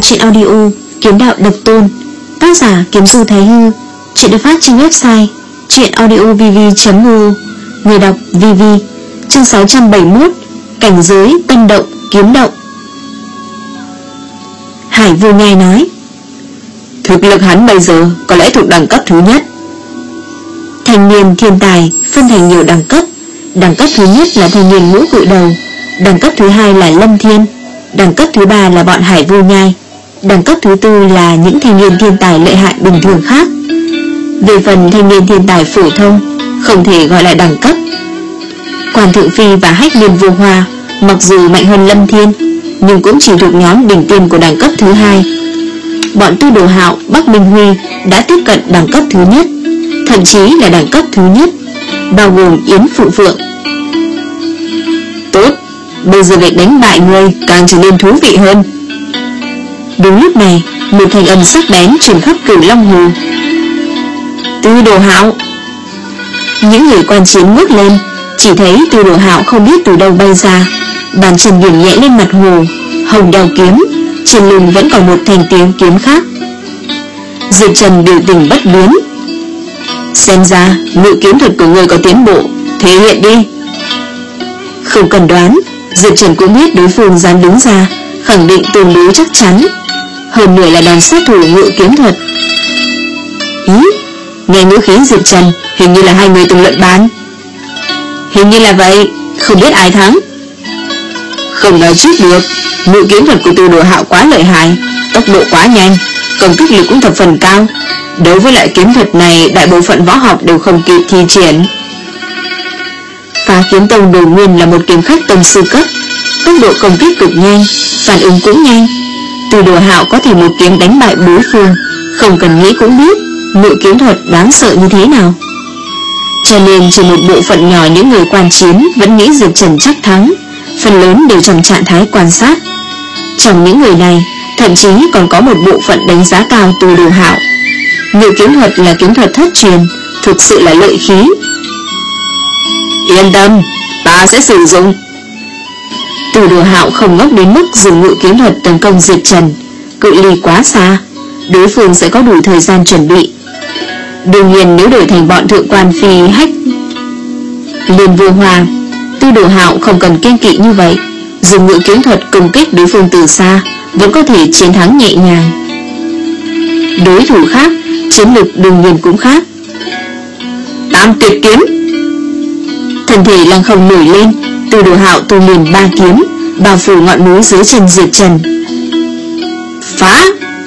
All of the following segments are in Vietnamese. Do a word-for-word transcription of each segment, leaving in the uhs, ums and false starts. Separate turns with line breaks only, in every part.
truyện audio Kiếm Đạo Độc Tôn, tác giả Kiếm Du Thái Hư. Truyện được phát trên website truyện audio v v chấm o, người đọc vê vê. Chương sáu trăm bảy mươi mốt, cảnh giới tân động kiếm động. Hải Vô Nhai nói, thực lực hắn bây giờ có lẽ thuộc đẳng cấp thứ nhất. Thanh niên thiên tài phân thành nhiều đẳng cấp. Đẳng cấp thứ nhất là thanh niên ngũ cự đầu, đẳng cấp thứ hai là Lâm Thiên, đẳng cấp thứ ba là bọn Hải Vô Nhai, đẳng cấp thứ tư là những thanh niên thiên tài lợi hại bình thường khác. Về phần thanh niên thiên tài phổ thông không thể gọi là đẳng cấp. Quan Thượng Phi và Hách Liên Vô Hoa mặc dù mạnh hơn Lâm Thiên, nhưng cũng chỉ thuộc nhóm đỉnh tiêm của đẳng cấp thứ hai. Bọn Tư Đồ Hạo, Bắc Minh Huy đã tiếp cận đẳng cấp thứ nhất, thậm chí là đẳng cấp thứ nhất, bao gồm Yến Phụ Phượng. Tốt, bây giờ việc đánh bại người càng trở nên thú vị hơn. Đúng lúc này, một thanh âm sắc bén truyền khắp Cửu Long Hồ. Tư Đồ Hạo. Những người quan chiến ngước lên, chỉ thấy Tư Đồ Hạo không biết từ đâu bay ra, bàn chân điểm nhẹ lên mặt hồ, hồng đao kiếm, trên lưng vẫn còn một thanh tiếng kiếm khác. Diệp Trần biểu tình bất biến. Xem ra ngự kiếm thuật của người có tiến bộ, thể hiện đi. Không cần đoán, Diệp Trần cũng biết đối phương dám đứng ra, khẳng định tương đối chắc chắn, hơn nữa là đòn sát thủ ngự kiếm thuật. Ý, nghe ngữ khí Diệp Trần hình như là hai người từng luận bàn. Hình như là vậy, không biết ai thắng. Không nói trước được, ngự kiếm thuật của Tư Đồ Hạo quá lợi hại, tốc độ quá nhanh, công kích lực cũng thập phần cao. Đối với loại kiếm thuật này, đại bộ phận võ học đều không kịp thi triển. Phá Kiếm Tông Đồ Nguyên là một kiếm khách tông sư cấp, tốc độ công kích cực nhanh, phản ứng cũng nhanh. Tư Đồ Hạo có thể một kiếm đánh bại đối phương, không cần nghĩ cũng biết ngự kiếm thuật đáng sợ như thế nào. Cho nên chỉ một bộ phận nhỏ những người quan chiến vẫn nghĩ Diệp Trần chắc thắng, phần lớn đều trong trạng thái quan sát. Trong những người này, thậm chí còn có một bộ phận đánh giá cao Tư Đồ Hạo. Ngự kiếm thuật là kiếm thuật thất truyền, thực sự là lợi khí. Yên tâm, ta sẽ sử dụng. Tư Đồ Hạo không ngốc đến mức dùng ngự kiếm thuật tấn công Diệp Trần, cự ly quá xa, đối phương sẽ có đủ thời gian chuẩn bị. Đương nhiên nếu đổi thành bọn thượng quan Phi, Hách Liên Vô Hoa, Tư Đồ Hạo không cần kiêng kỵ như vậy, dùng ngự kiếm thuật công kích đối phương từ xa vẫn có thể chiến thắng nhẹ nhàng. Đối thủ khác, chiến lược đương nhiên cũng khác. Tam tuyệt kiếm. Thân thể lăng không nổi lên, Tư Đồ Hạo tung liền ba kiếm, bao phủ ngọn núi dưới chân Diệp Trần. Phá.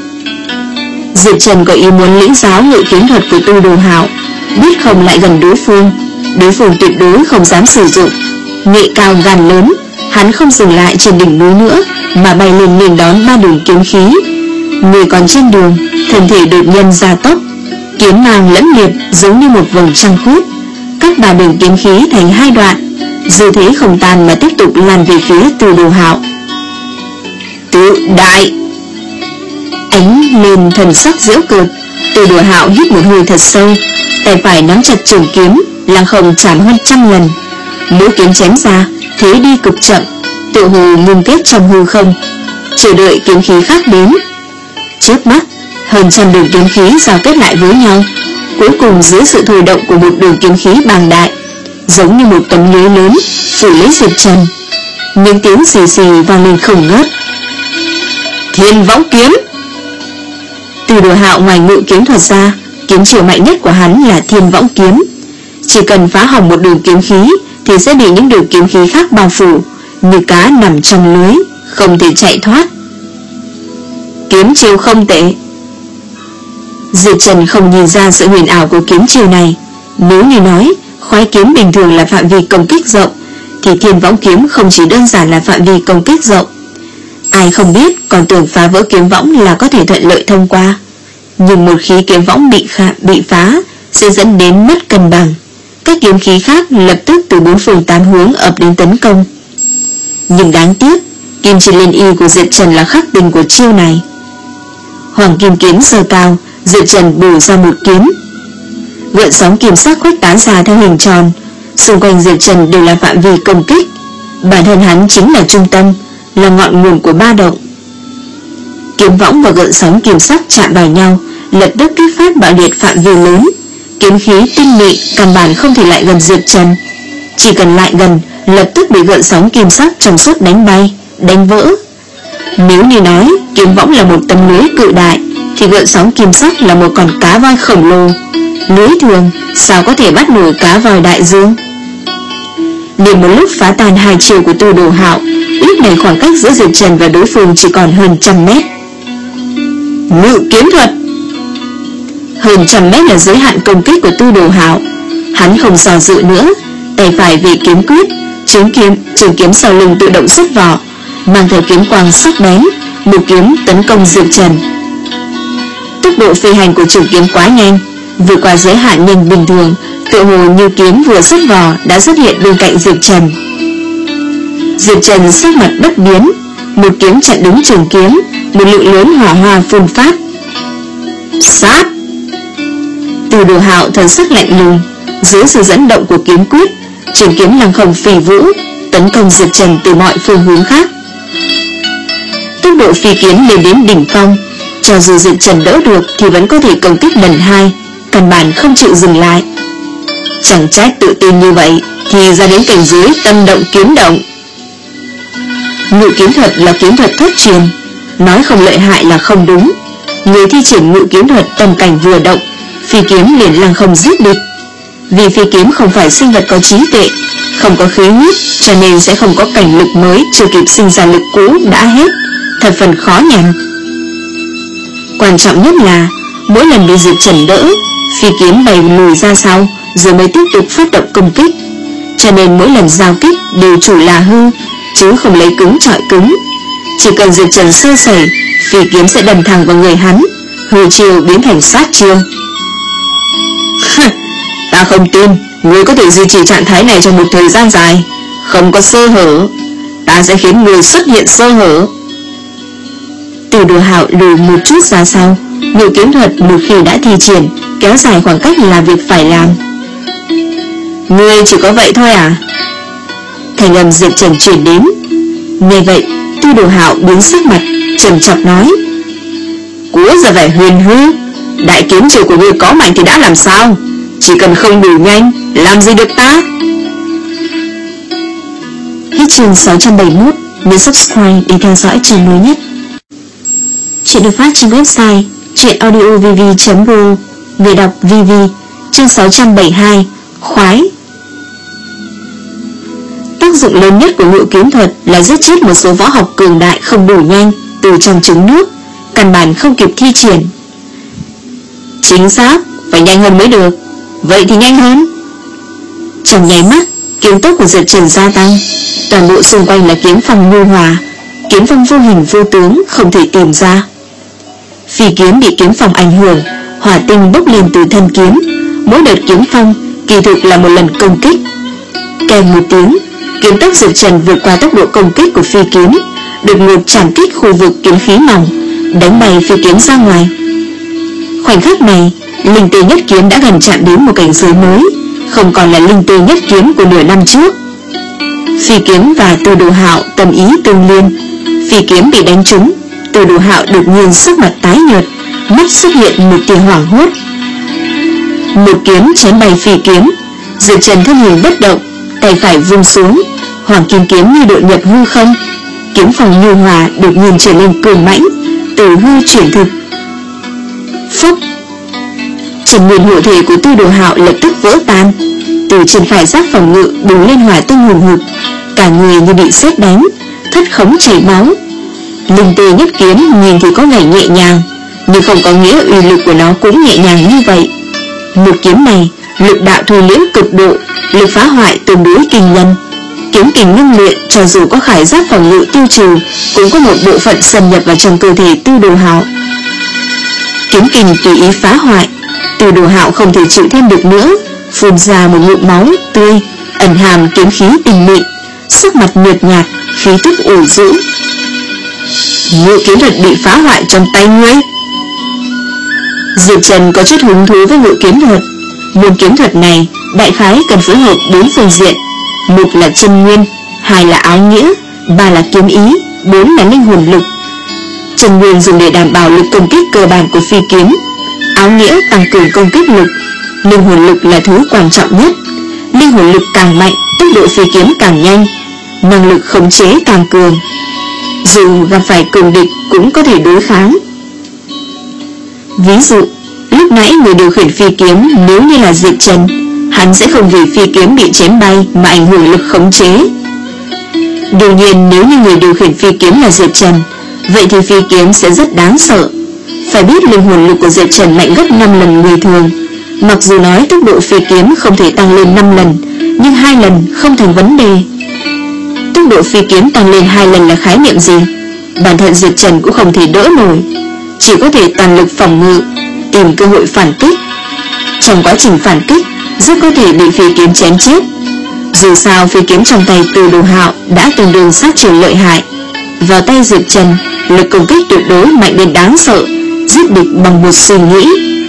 Diệp Trần có ý muốn lĩnh giáo ngự kiếm thuật của Tư Đồ Hạo, biết không lại gần đối phương, đối phương tuyệt đối không dám sử dụng. Nghệ cao gan lớn, hắn không dừng lại trên đỉnh núi nữa, mà bay lên nghênh đón ba đường kiếm khí. Người còn trên đường, thân thể đột nhiên gia tốc, kiếm mang lẫm liệt giống như một vầng trăng khuyết, cắt ba đường kiếm khí thành hai đoạn, dư thế không tan mà tiếp tục lan về phía Tư Đồ Hạo. Tự đại. Ánh lên thần sắc giễu cợt, Tư Đồ Hạo hít một hơi thật sâu, tay phải nắm chặt trường kiếm, lăng không chạm hơn trăm lần. Mỗi kiếm chém ra, thế đi cực chậm, tựa hồ ngưng kết trong hư không, chờ đợi kiếm khí khác đến. Trước mắt, hơn trăm đường kiếm khí giao kết lại với nhau, cuối cùng dưới sự thôi động của một đường kiếm khí bàng đại, giống như một tấm lưới lớn phủ lấy Diệp Trần. Những tiếng xì xì vang lên không ngớt. Thiên Võng Kiếm. Tư Đồ Hạo ngoài ngự kiếm thuật ra, kiếm chiều mạnh nhất của hắn là Thiên Võng Kiếm. Chỉ cần phá hỏng một đường kiếm khí thì sẽ bị những đường kiếm khí khác bao phủ, như cá nằm trong lưới, không thể chạy thoát. Kiếm chiều không tệ. Diệp Trần không nhìn ra sự huyền ảo của kiếm chiều này. Nếu như nói khoái kiếm bình thường là phạm vi công kích rộng, thì Thiên Võng Kiếm không chỉ đơn giản là phạm vi công kích rộng. Ai không biết còn tưởng phá vỡ kiếm võng là có thể thuận lợi thông qua, nhưng một khi kiếm võng bị, khá, bị phá sẽ dẫn đến mất cân bằng. Các kiếm khí khác lập tức từ bốn phương tám hướng ập đến tấn công. Nhưng đáng tiếc, kim chỉ liên y của Diệp Trần là khắc tinh của chiêu này. Hoàng kim kiếm giơ cao, Diệp Trần bổ ra một kiếm. Gợn sóng kim sắc khuếch tán ra theo hình tròn, xung quanh Diệp Trần đều là phạm vi công kích. Bản thân hắn chính là trung tâm, là ngọn nguồn của ba động. Kiếm võng và gợn sóng kim sắc chạm vào nhau, lập tức kích phát bạo liệt phạm vi lớn. Kiếm khí tinh mịn căn bản không thể lại gần Diệp Trần. Chỉ cần lại gần, lập tức bị gợn sóng kim sắc trong suốt đánh bay, đánh vỡ. Nếu như nói kiếm võng là một tấm lưới cự đại, thì gợn sóng kim sắc là một con cá voi khổng lồ. Lưới thường sao có thể bắt nổi cá voi đại dương? Liền một lúc phá tan hai chiều của Tư Đồ Hạo, lúc này khoảng cách giữa Diệp Trần và đối phương chỉ còn hơn trăm mét. Ngự kiếm thuật. Hơn trăm mét là giới hạn công kích của Tư Đồ Hạo. Hắn không do dự nữa, tay phải về kiếm quyết, trường kiếm trường kiếm sau lưng tự động xuất vỏ, mang theo kiếm quang sắc bén, một kiếm tấn công Diệp Trần. Tốc độ phi hành của trường kiếm quá nhanh, vượt qua giới hạn nhanh bình thường, tựa hồ như kiếm vừa xuất vỏ đã xuất hiện bên cạnh Diệp Trần. Diệp Trần sắc mặt bất biến, một kiếm chặn đứng trường kiếm, một lượng lớn hỏa hoa phun phát. Sát! Từ Đồ Hạo thần sắc lạnh lùng, dưới sự dẫn động của kiếm quyết, trường kiếm lăng không phi vũ, tấn công Diệp Trần từ mọi phương hướng khác. Tốc độ phi kiếm lên đến đỉnh phong, cho dù Diệp Trần đỡ được thì vẫn có thể công kích lần hai, căn bản không chịu dừng lại. Chẳng trách tự tin như vậy thì ra đến cảnh giới tâm động kiếm động. Ngự kiếm thuật là kiếm thuật thất truyền, nói không lợi hại là không đúng. Người thi triển ngự kiếm thuật tâm cảnh vừa động, phi kiếm liền lăng không giết địch. Vì phi kiếm không phải sinh vật có trí tuệ, không có khí huyết, cho nên sẽ không có cảnh lực mới chưa kịp sinh ra lực cũ đã hết, thật phần khó nhằn. Quan trọng nhất là mỗi lần bị Diệp Trần đỡ, phi kiếm bay lùi ra sau rồi mới tiếp tục phát động công kích, cho nên mỗi lần giao kích đều chủ là hư, chứ không lấy cứng chọi cứng. Chỉ cần Diệp Trần sơ sẩy, phi kiếm sẽ đâm thẳng vào người hắn, hư chiêu biến thành sát chiêu. Ta không tin ngươi có thể duy trì trạng thái này trong một thời gian dài, không có sơ hở. Ta sẽ khiến ngươi xuất hiện sơ hở. Từ Đồ Hạo lùi một chút ra sau, ngự kiếm thuật một khi đã thi triển, kéo dài khoảng cách là việc phải làm. Ngươi chỉ có vậy thôi à? Thành âm Diệp Trần chuyển đến. Nghe vậy, Tư Đồ Hạo biến sắc mặt, trầm trọng nói: Cúa ra vẻ huyền hư, đại kiếm chiều của ngươi có mạnh thì đã làm sao? Chỉ cần không đủ nhanh, làm gì được ta? Hết chương sáu trăm bảy mươi mốt. Nhấn subscribe để theo dõi chương mới nhất. Chuyện được phát trên website truyệnaudiovv chấm ro. Người đọc vê vê. Chương sáu trăm bảy mươi hai. Khoái. Tác dụng lớn nhất của ngự kiếm thuật là giết chết một số võ học cường đại không đủ nhanh từ trong trứng nước, căn bản không kịp thi triển. Chính xác, phải nhanh hơn mới được. Vậy thì nhanh hơn. Trong nháy mắt, kiếm tốc của Diệp Trần gia tăng, toàn bộ xung quanh là kiếm phong nhu hòa, kiếm phong vô hình vô tướng không thể tìm ra. Phi kiếm bị kiếm phong ảnh hưởng, hỏa tinh bốc lên từ thân kiếm, mỗi đợt kiếm phong kỳ thực là một lần công kích. Kèm một tiếng, kiếm tốc Diệp Trần vượt qua tốc độ công kích của phi kiếm, đột ngột chạm kích khu vực kiếm khí mỏng, đánh bay phi kiếm ra ngoài. Khoảnh khắc này, linh tê nhất kiếm đã gần chạm đến một cảnh giới mới, không còn là linh tê nhất kiếm của nửa năm trước. Phi kiếm và Từ Đồ Hạo tâm ý tương liên, phi kiếm bị đánh trúng, Từ Đồ Hạo đột nhiên sắc mặt tái nhợt, mắt xuất hiện một tia hoảng hốt. Một kiếm chém bay phi kiếm, Diệp Trần thân hình bất động, tay phải vung xuống, hoàng kim kiếm như đội nhập hư không, kiếm phong nhu hòa đột nhiên trở nên cường mãnh, từ hư chuyển thực. Phúc! Trần nguyên hộ thể của Tư Đồ Hạo lập tức vỡ tan, từ trên phải giáp phòng ngự bùng lên hỏa tinh hùng hực, cả người như bị sét đánh, thất khống chảy máu. Linh tê nhất kiếm nhìn thì có vẻ nhẹ nhàng, nhưng không có nghĩa uy lực của nó cũng nhẹ nhàng như vậy. Một kiếm này, lực đạo thu liễm cực độ, lực phá hoại tương đối kinh nhân. Kiếm kình ngưng luyện, cho dù có khải giáp phòng ngự tiêu trừ, cũng có một bộ phận xâm nhập vào trong cơ thể Tư Đồ Hạo. Kiếm kình tùy ý phá hoại, Tư Đồ Hạo không thể chịu thêm được nữa, phun ra một ngụm máu tươi, ẩn hàm kiếm khí tinh mịn, sắc mặt nhợt nhạt, khí tức ủ rũ. Ngự kiếm thuật bị phá hoại trong tay ngươi. Diệp Trần có chút hứng thú với ngự kiếm thuật. Môn kiếm thuật này đại khái cần phối hợp bốn phương diện: một là chân nguyên, hai là áo nghĩa, ba là kiếm ý, bốn là linh hồn lực. Chân nguyên dùng để đảm bảo lực công kích cơ bản của phi kiếm. Áo nghĩa tăng cường công kích lực. Linh hồn lực là thứ quan trọng nhất. Linh hồn lực càng mạnh, tốc độ phi kiếm càng nhanh, năng lực khống chế càng cường. Dù gặp phải cường địch cũng có thể đối kháng. Ví dụ, lúc nãy người điều khiển phi kiếm nếu như là Diệp Trần, hắn sẽ không vì phi kiếm bị chém bay mà ảnh hưởng lực khống chế. Đương nhiên nếu như người điều khiển phi kiếm là Diệp Trần, vậy thì phi kiếm sẽ rất đáng sợ. Phải biết linh hồn lực của Diệp Trần mạnh gấp năm lần người thường. Mặc dù nói tốc độ phi kiếm không thể tăng lên năm lần, nhưng hai lần không thành vấn đề. Tốc độ phi kiếm tăng lên hai lần là khái niệm gì? Bản thân Diệp Trần cũng không thể đỡ nổi, chỉ có thể toàn lực phòng ngự, tìm cơ hội phản kích. Trong quá trình phản kích, rất có thể bị phi kiếm chém chết. Dù sao phi kiếm trong tay Từ Đồ Hạo đã tương đương sát chiêu lợi hại. Vào tay Diệp Trần, lực công kích tuyệt đối mạnh đến đáng sợ, giết địch bằng một suy nghĩ.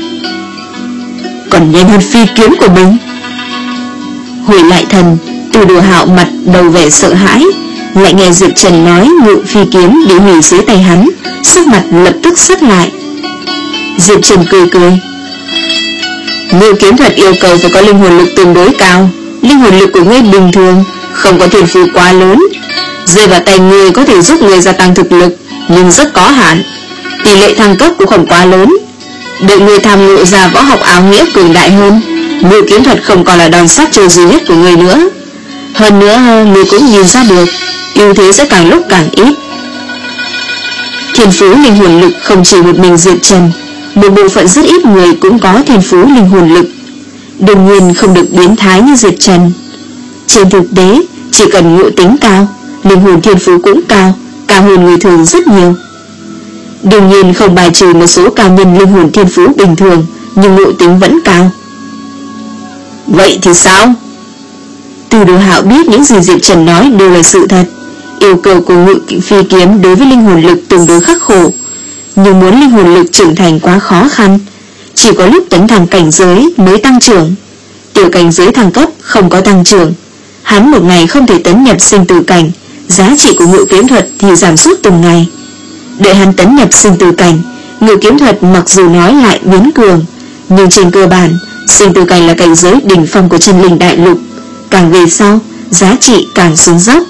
Còn nhanh hơn phi kiếm của mình. Hồi lại thần, Từ Đồ Hạo mặt đầu vẻ sợ hãi, lại nghe Diệp Trần nói ngự phi kiếm bị hủy dưới tay hắn, sắc mặt lập tức sắc lại. Diệp Trần cười cười. Ngự kiếm thuật yêu cầu phải có linh hồn lực tương đối cao. Linh hồn lực của ngươi bình thường, không có thiên phú quá lớn. Rơi vào tay ngươi có thể giúp ngươi gia tăng thực lực, nhưng rất có hạn. Tỷ lệ thăng cấp cũng không quá lớn. Đợi ngươi tham ngộ ra võ học áo nghĩa cường đại hơn, ngự kiếm thuật không còn là đòn sát chiêu duy nhất của ngươi nữa. Hơn nữa ngươi cũng nhìn ra được, ưu thế sẽ càng lúc càng ít. Thiên phú linh hồn lực không chỉ một mình Diệp Trần, một bộ phận rất ít người cũng có thiên phú linh hồn lực. Đương nhiên không được biến thái như Diệp Trần. Trên thực tế, chỉ cần ngộ tính cao, linh hồn thiên phú cũng cao, cao hơn người thường rất nhiều. Đương nhiên không bài trừ một số cao nhân linh hồn thiên phú bình thường, nhưng ngộ tính vẫn cao. Vậy thì sao? Từ Đồ Hạo biết những gì Diệp Trần nói đều là sự thật. Yêu cầu của ngự phi kiếm đối với linh hồn lực tương đối khắc khổ, nhưng muốn linh hồn lực trưởng thành quá khó khăn. Chỉ có lúc tấn thăng cảnh giới mới tăng trưởng. Tiểu cảnh giới thăng cấp không có tăng trưởng. Hắn một ngày không thể tấn nhập sinh tử cảnh, giá trị của ngự kiếm thuật thì giảm sút từng ngày. Đợi hắn tấn nhập sinh tử cảnh, ngự kiếm thuật mặc dù nói lại biến cường, nhưng trên cơ bản sinh tử cảnh là cảnh giới đỉnh phong của chân linh đại lục. Càng về sau, giá trị càng xuống dốc.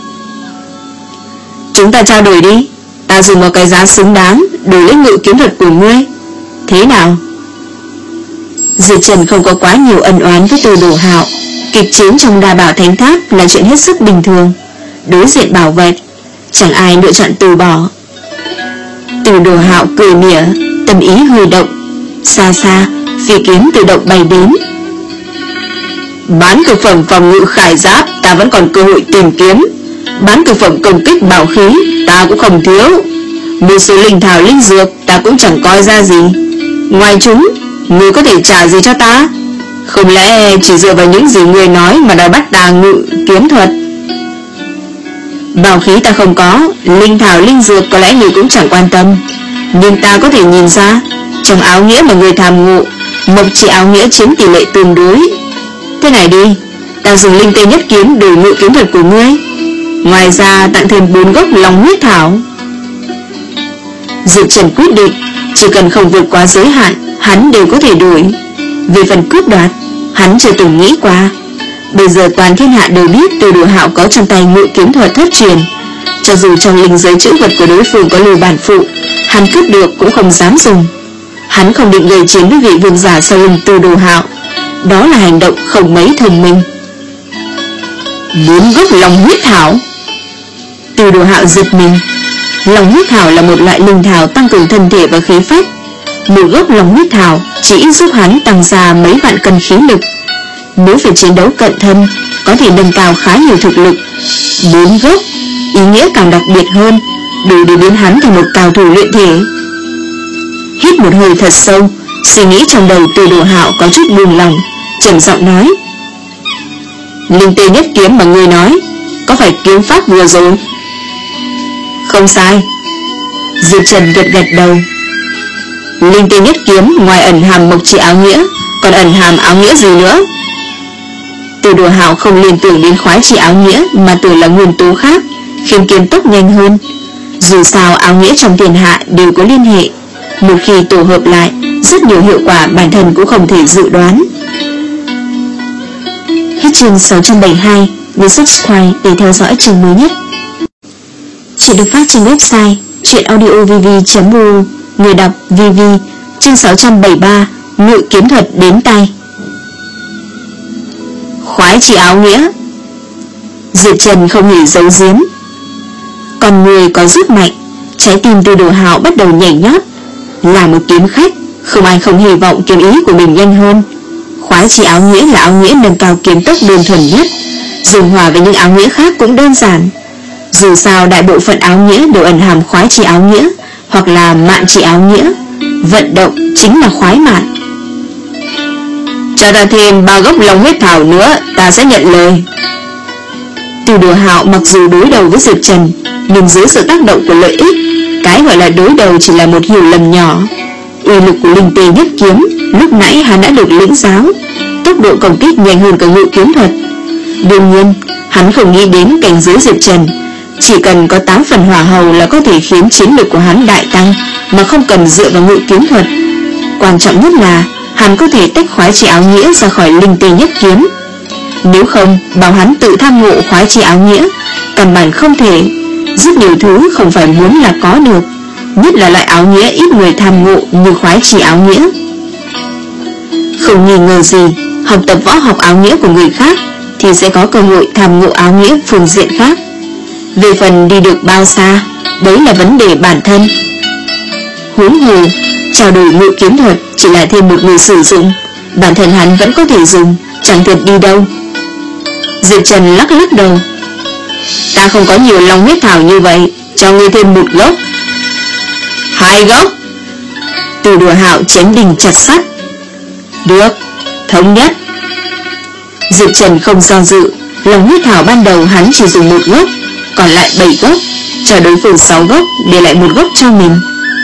Chúng ta trao đổi đi. Ta dùng một cái giá xứng đáng đổi lấy ngự kiếm thuật của ngươi. Thế nào? Diệp Trần không có quá nhiều ân oán với Từ Đồ Hạo. Kịch chiến trong Đa Bảo Thánh Tháp là chuyện hết sức bình thường. Đối diện bảo vật, chẳng ai lựa chọn từ bỏ. Từ Đồ Hạo cười mỉa, tâm ý hơi động. Xa xa, phi kiếm tự động bay đến. Bán cực phẩm phòng ngự khải giáp ta vẫn còn cơ hội tìm kiếm. Bán cực phẩm công kích bảo khí ta cũng không thiếu. Một số linh thảo linh dược ta cũng chẳng coi ra gì. Ngoài chúng, ngươi có thể trả gì cho ta? Không lẽ chỉ dựa vào những gì ngươi nói mà đòi bắt ta ngự kiếm thuật? Bảo khí ta không có, linh thảo linh dược có lẽ ngươi cũng chẳng quan tâm, nhưng ta có thể nhìn ra trong áo nghĩa mà ngươi tham ngộ, mộc chỉ áo nghĩa chiếm tỷ lệ tương đối. Thế này đi, ta dùng linh tê nhất kiếm đổi ngự kiếm thuật của ngươi, ngoài ra tặng thêm bốn gốc long huyết thảo. Diệp Trần quyết định, chỉ cần không vượt quá giới hạn, hắn đều có thể đổi. Về phần cướp đoạt, hắn chưa từng nghĩ qua. Bây giờ toàn thiên hạ đều biết Từ Đồ Hạo có trong tay ngự kiếm thuật thất truyền. Cho dù trong linh giới chữ vật của đối phương có lưu bản phụ, hắn cướp được cũng không dám dùng. Hắn không định gây chiến với vị vương giả sau lưng Từ Đồ Hạo. Đó là hành động không mấy thông minh. Bốn gốc long huyết thảo. Từ Đồ Hạo giật mình. Long huyết thảo là một loại linh thảo tăng cường thân thể và khí phách. Một gốc long huyết thảo chỉ giúp hắn tăng ra mấy vạn cân khí lực. Nếu phải chiến đấu cận thân, có thể nâng cao khá nhiều thực lực. Bốn gốc, ý nghĩa càng đặc biệt hơn, đủ để biến hắn thành một cao thủ luyện thể. Hít một hơi thật sâu, suy nghĩ trong đầu Từ Đồ Hạo có chút buông lòng, trầm giọng nói: Linh tê nhất kiếm mà ngươi nói, có phải kiếm pháp vừa rồi? Không sai. Diệp Trần gật gật đầu. Linh tê nhất kiếm ngoài ẩn hàm mộc chỉ áo nghĩa, còn ẩn hàm áo nghĩa gì nữa? Từ Đồ Hạo không liên tưởng đến khoái chỉ áo nghĩa, mà tưởng là nguyên tố khác, khiến kiếm tốc nhanh hơn. Dù sao áo nghĩa trong thiên hạ đều có liên hệ, một khi tổ hợp lại, rất nhiều hiệu quả bản thân cũng không thể dự đoán. Hết chương sáu trăm bảy mươi hai. Nhớ subscribe để theo dõi chương mới nhất. Chuyện được phát trên website truyệnaudiovv chấm o r g. Người đọc vê vê. Chương sáu trăm bảy mươi ba. Ngự kiếm thuật đến tay. Khoái chỉ áo nghĩa. Diệp Trần không hề giấu giếm. Còn người có rút mạnh, trái tim Tư Đồ Hạo bắt đầu nhảy nhót. Là một kiếm khách, không ai không hy vọng kiếm ý của mình nhanh hơn. Khoái chỉ áo nghĩa là áo nghĩa nâng cao kiếm tốc đơn thuần nhất, dùng hòa với những áo nghĩa khác cũng đơn giản. Dù sao đại bộ phận áo nghĩa đều ẩn hàm khoái chỉ áo nghĩa hoặc là mạn chỉ áo nghĩa. Vận động chính là khoái mạn. Cho ta thêm ba gốc long huyết thảo nữa, ta sẽ nhận lời. Từ Đồ Hạo mặc dù đối đầu với Diệp Trần, nhưng dưới sự tác động của lợi ích, cái gọi là đối đầu chỉ là một hiểu lầm nhỏ. Uy lực của linh tê nhất kiếm lúc nãy hắn đã được lĩnh giáo, tốc độ công kích nhanh hơn cả ngự kiếm thuật. Đương nhiên hắn không nghĩ đến cảnh giới Diệp Trần, chỉ cần có tám phần hỏa hầu là có thể khiến chiến lực của hắn đại tăng, mà không cần dựa vào ngự kiếm thuật. Quan trọng nhất là hắn có thể tách khoái chỉ áo nghĩa ra khỏi linh tê nhất kiếm. Nếu không, bảo hắn tự tham ngộ khoái chỉ áo nghĩa, căn bản không thể. Rất nhiều thứ không phải muốn là có được, nhất là loại áo nghĩa ít người tham ngộ như khoái chỉ áo nghĩa. Không nghi ngờ gì, học tập võ học áo nghĩa của người khác thì sẽ có cơ hội tham ngộ áo nghĩa phương diện khác. Về phần đi được bao xa, đấy là vấn đề bản thân. Huống hồ, trao đổi ngự kiếm thuật chỉ là thêm một người sử dụng, bản thân hắn vẫn có thể dùng, chẳng thiệt đi đâu. Diệp Trần lắc lắc đầu. Ta không có nhiều long huyết thảo như vậy, cho ngươi thêm một gốc. Hai gốc. Từ Đồ Hạo chém đinh chặt sắt. Được, thống nhất. Diệp Trần không do dự, long huyết thảo ban đầu hắn chỉ dùng một gốc, còn lại bảy gốc, cho đối phương sáu gốc, để lại một gốc cho mình.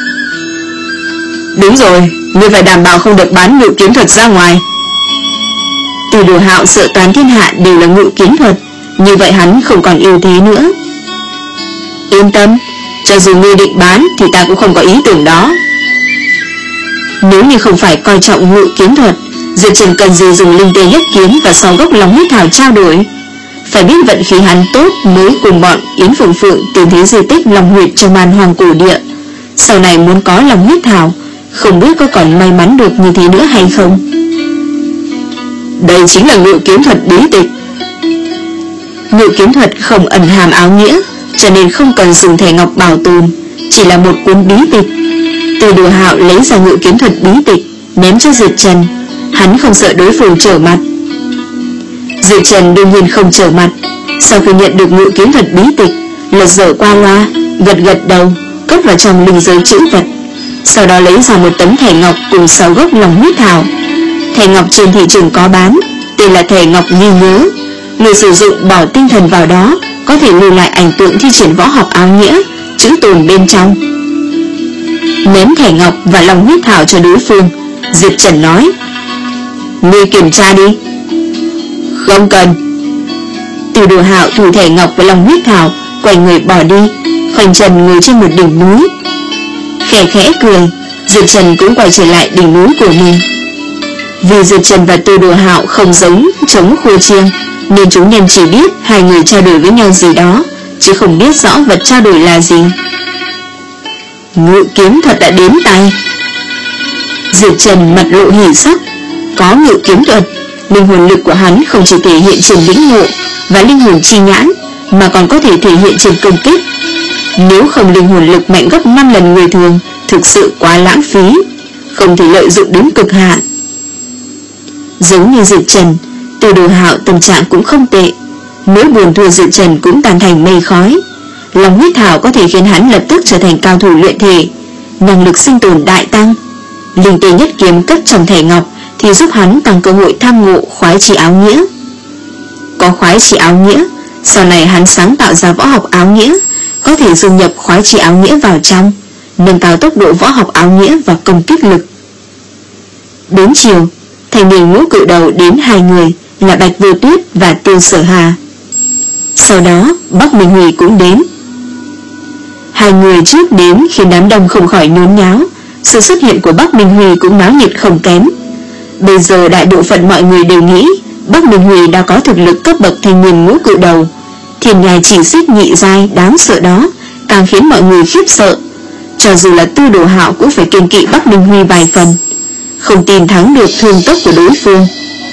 Đúng rồi, ngươi phải đảm bảo không được bán ngự kiếm thuật ra ngoài. Từ Đồ Hạo sợ toàn thiên hạ đều là ngự kiếm thuật, như vậy hắn không còn ưu thế nữa. Yên tâm, cho dù ngươi định bán thì ta cũng không có ý tưởng đó. Nếu như không phải coi trọng ngự kiếm thuật, Diệp Trần cần gì dùng linh tê nhất kiếm và sáu gốc long huyết thảo trao đổi. Phải biết vận khí hắn tốt mới cùng bọn Yến Phượng Phượng tìm thấy di tích long huyệt trong Man Hoàng cổ địa. Sau này muốn có long huyết thảo, không biết có còn may mắn được như thế nữa hay không. Đây chính là ngự kiếm thuật bí tịch. Ngự kiếm thuật không ẩn hàm áo nghĩa, cho nên không cần dùng thẻ ngọc bảo tồn, chỉ là một cuốn bí tịch. Từ Đồ Hạo lấy ra ngự kiếm thuật bí tịch, ném cho Diệp Trần. Hắn không sợ đối phương trở mặt. Diệp Trần đương nhiên không trở mặt. Sau khi nhận được ngự kiếm thuật bí tịch, lật dở qua loa, gật gật đầu, cất vào trong linh giới chữ vật. Sau đó lấy ra một tấm thẻ ngọc cùng sáu gốc long huyết thảo. Thẻ ngọc trên thị trường có bán, tên là thẻ ngọc ghi nhớ. Người sử dụng bỏ tinh thần vào đó, có thể lưu lại ảnh tượng thi triển võ học áo nghĩa, chữ tồn bên trong. Ném thẻ ngọc và long huyết thảo cho đối phương, Diệp Trần nói: ngươi kiểm tra đi. Không cần. Từ Đồ Hạo thủ thẻ ngọc và long huyết thảo, quay người bỏ đi, khoanh chân ngồi trên một đỉnh núi. Khẽ khẽ cười, Diệp Trần cũng quay trở lại đỉnh núi của mình. Vì Diệp Trần và Từ Đồ Hạo không giống chống khua chiêng, nên chúng nhân chỉ biết hai người trao đổi với nhau gì đó, chứ không biết rõ vật trao đổi là gì. Ngự kiếm thuật đã đến tay. Diệp Trần mặt lộ hỉ sắc. Có ngự kiếm thuật, linh hồn lực của hắn không chỉ thể hiện trên lĩnh ngộ và linh hồn chi nhãn, mà còn có thể thể hiện trên công kích. Nếu không linh hồn lực mạnh gấp năm lần người thường, thực sự quá lãng phí, không thể lợi dụng đến cực hạn. Giống như Diệp Trần, Từ Đồ Hạo tâm trạng cũng không tệ. Nếu buồn thua Diệp Trần cũng tan thành mây khói. Long huyết thảo có thể khiến hắn lập tức trở thành cao thủ luyện thể, năng lực sinh tồn đại tăng. Linh tê nhất kiếm cất trong thẻ ngọc thì giúp hắn tăng cơ hội tham ngộ khoái chỉ áo nghĩa. Có khoái chỉ áo nghĩa, sau này hắn sáng tạo ra võ học áo nghĩa, có thể dung nhập khoái chỉ áo nghĩa vào trong, nâng cao tốc độ võ học áo nghĩa và công kích lực. Đến chiều, thành niên ngũ cự đầu đến hai người là Bạch Vô Tuyết và Tiêu Sở Hà. Sau đó Bắc Minh Huy cũng đến. Hai người trước đến khiến đám đông không khỏi nhốn nháo. Sự xuất hiện của Bắc Minh Huy cũng náo nhiệt không kém. Bây giờ đại bộ phận mọi người đều nghĩ Bắc Minh Huy đã có thực lực cấp bậc thanh niên ngũ cự đầu. Thiên nhai chỉ xích nhị giai đáng sợ đó càng khiến mọi người khiếp sợ. Cho dù là Tư Đồ Hạo cũng phải kiêng kỵ Bắc Minh Huy vài phần, không tin thắng được thương tốc của đối phương.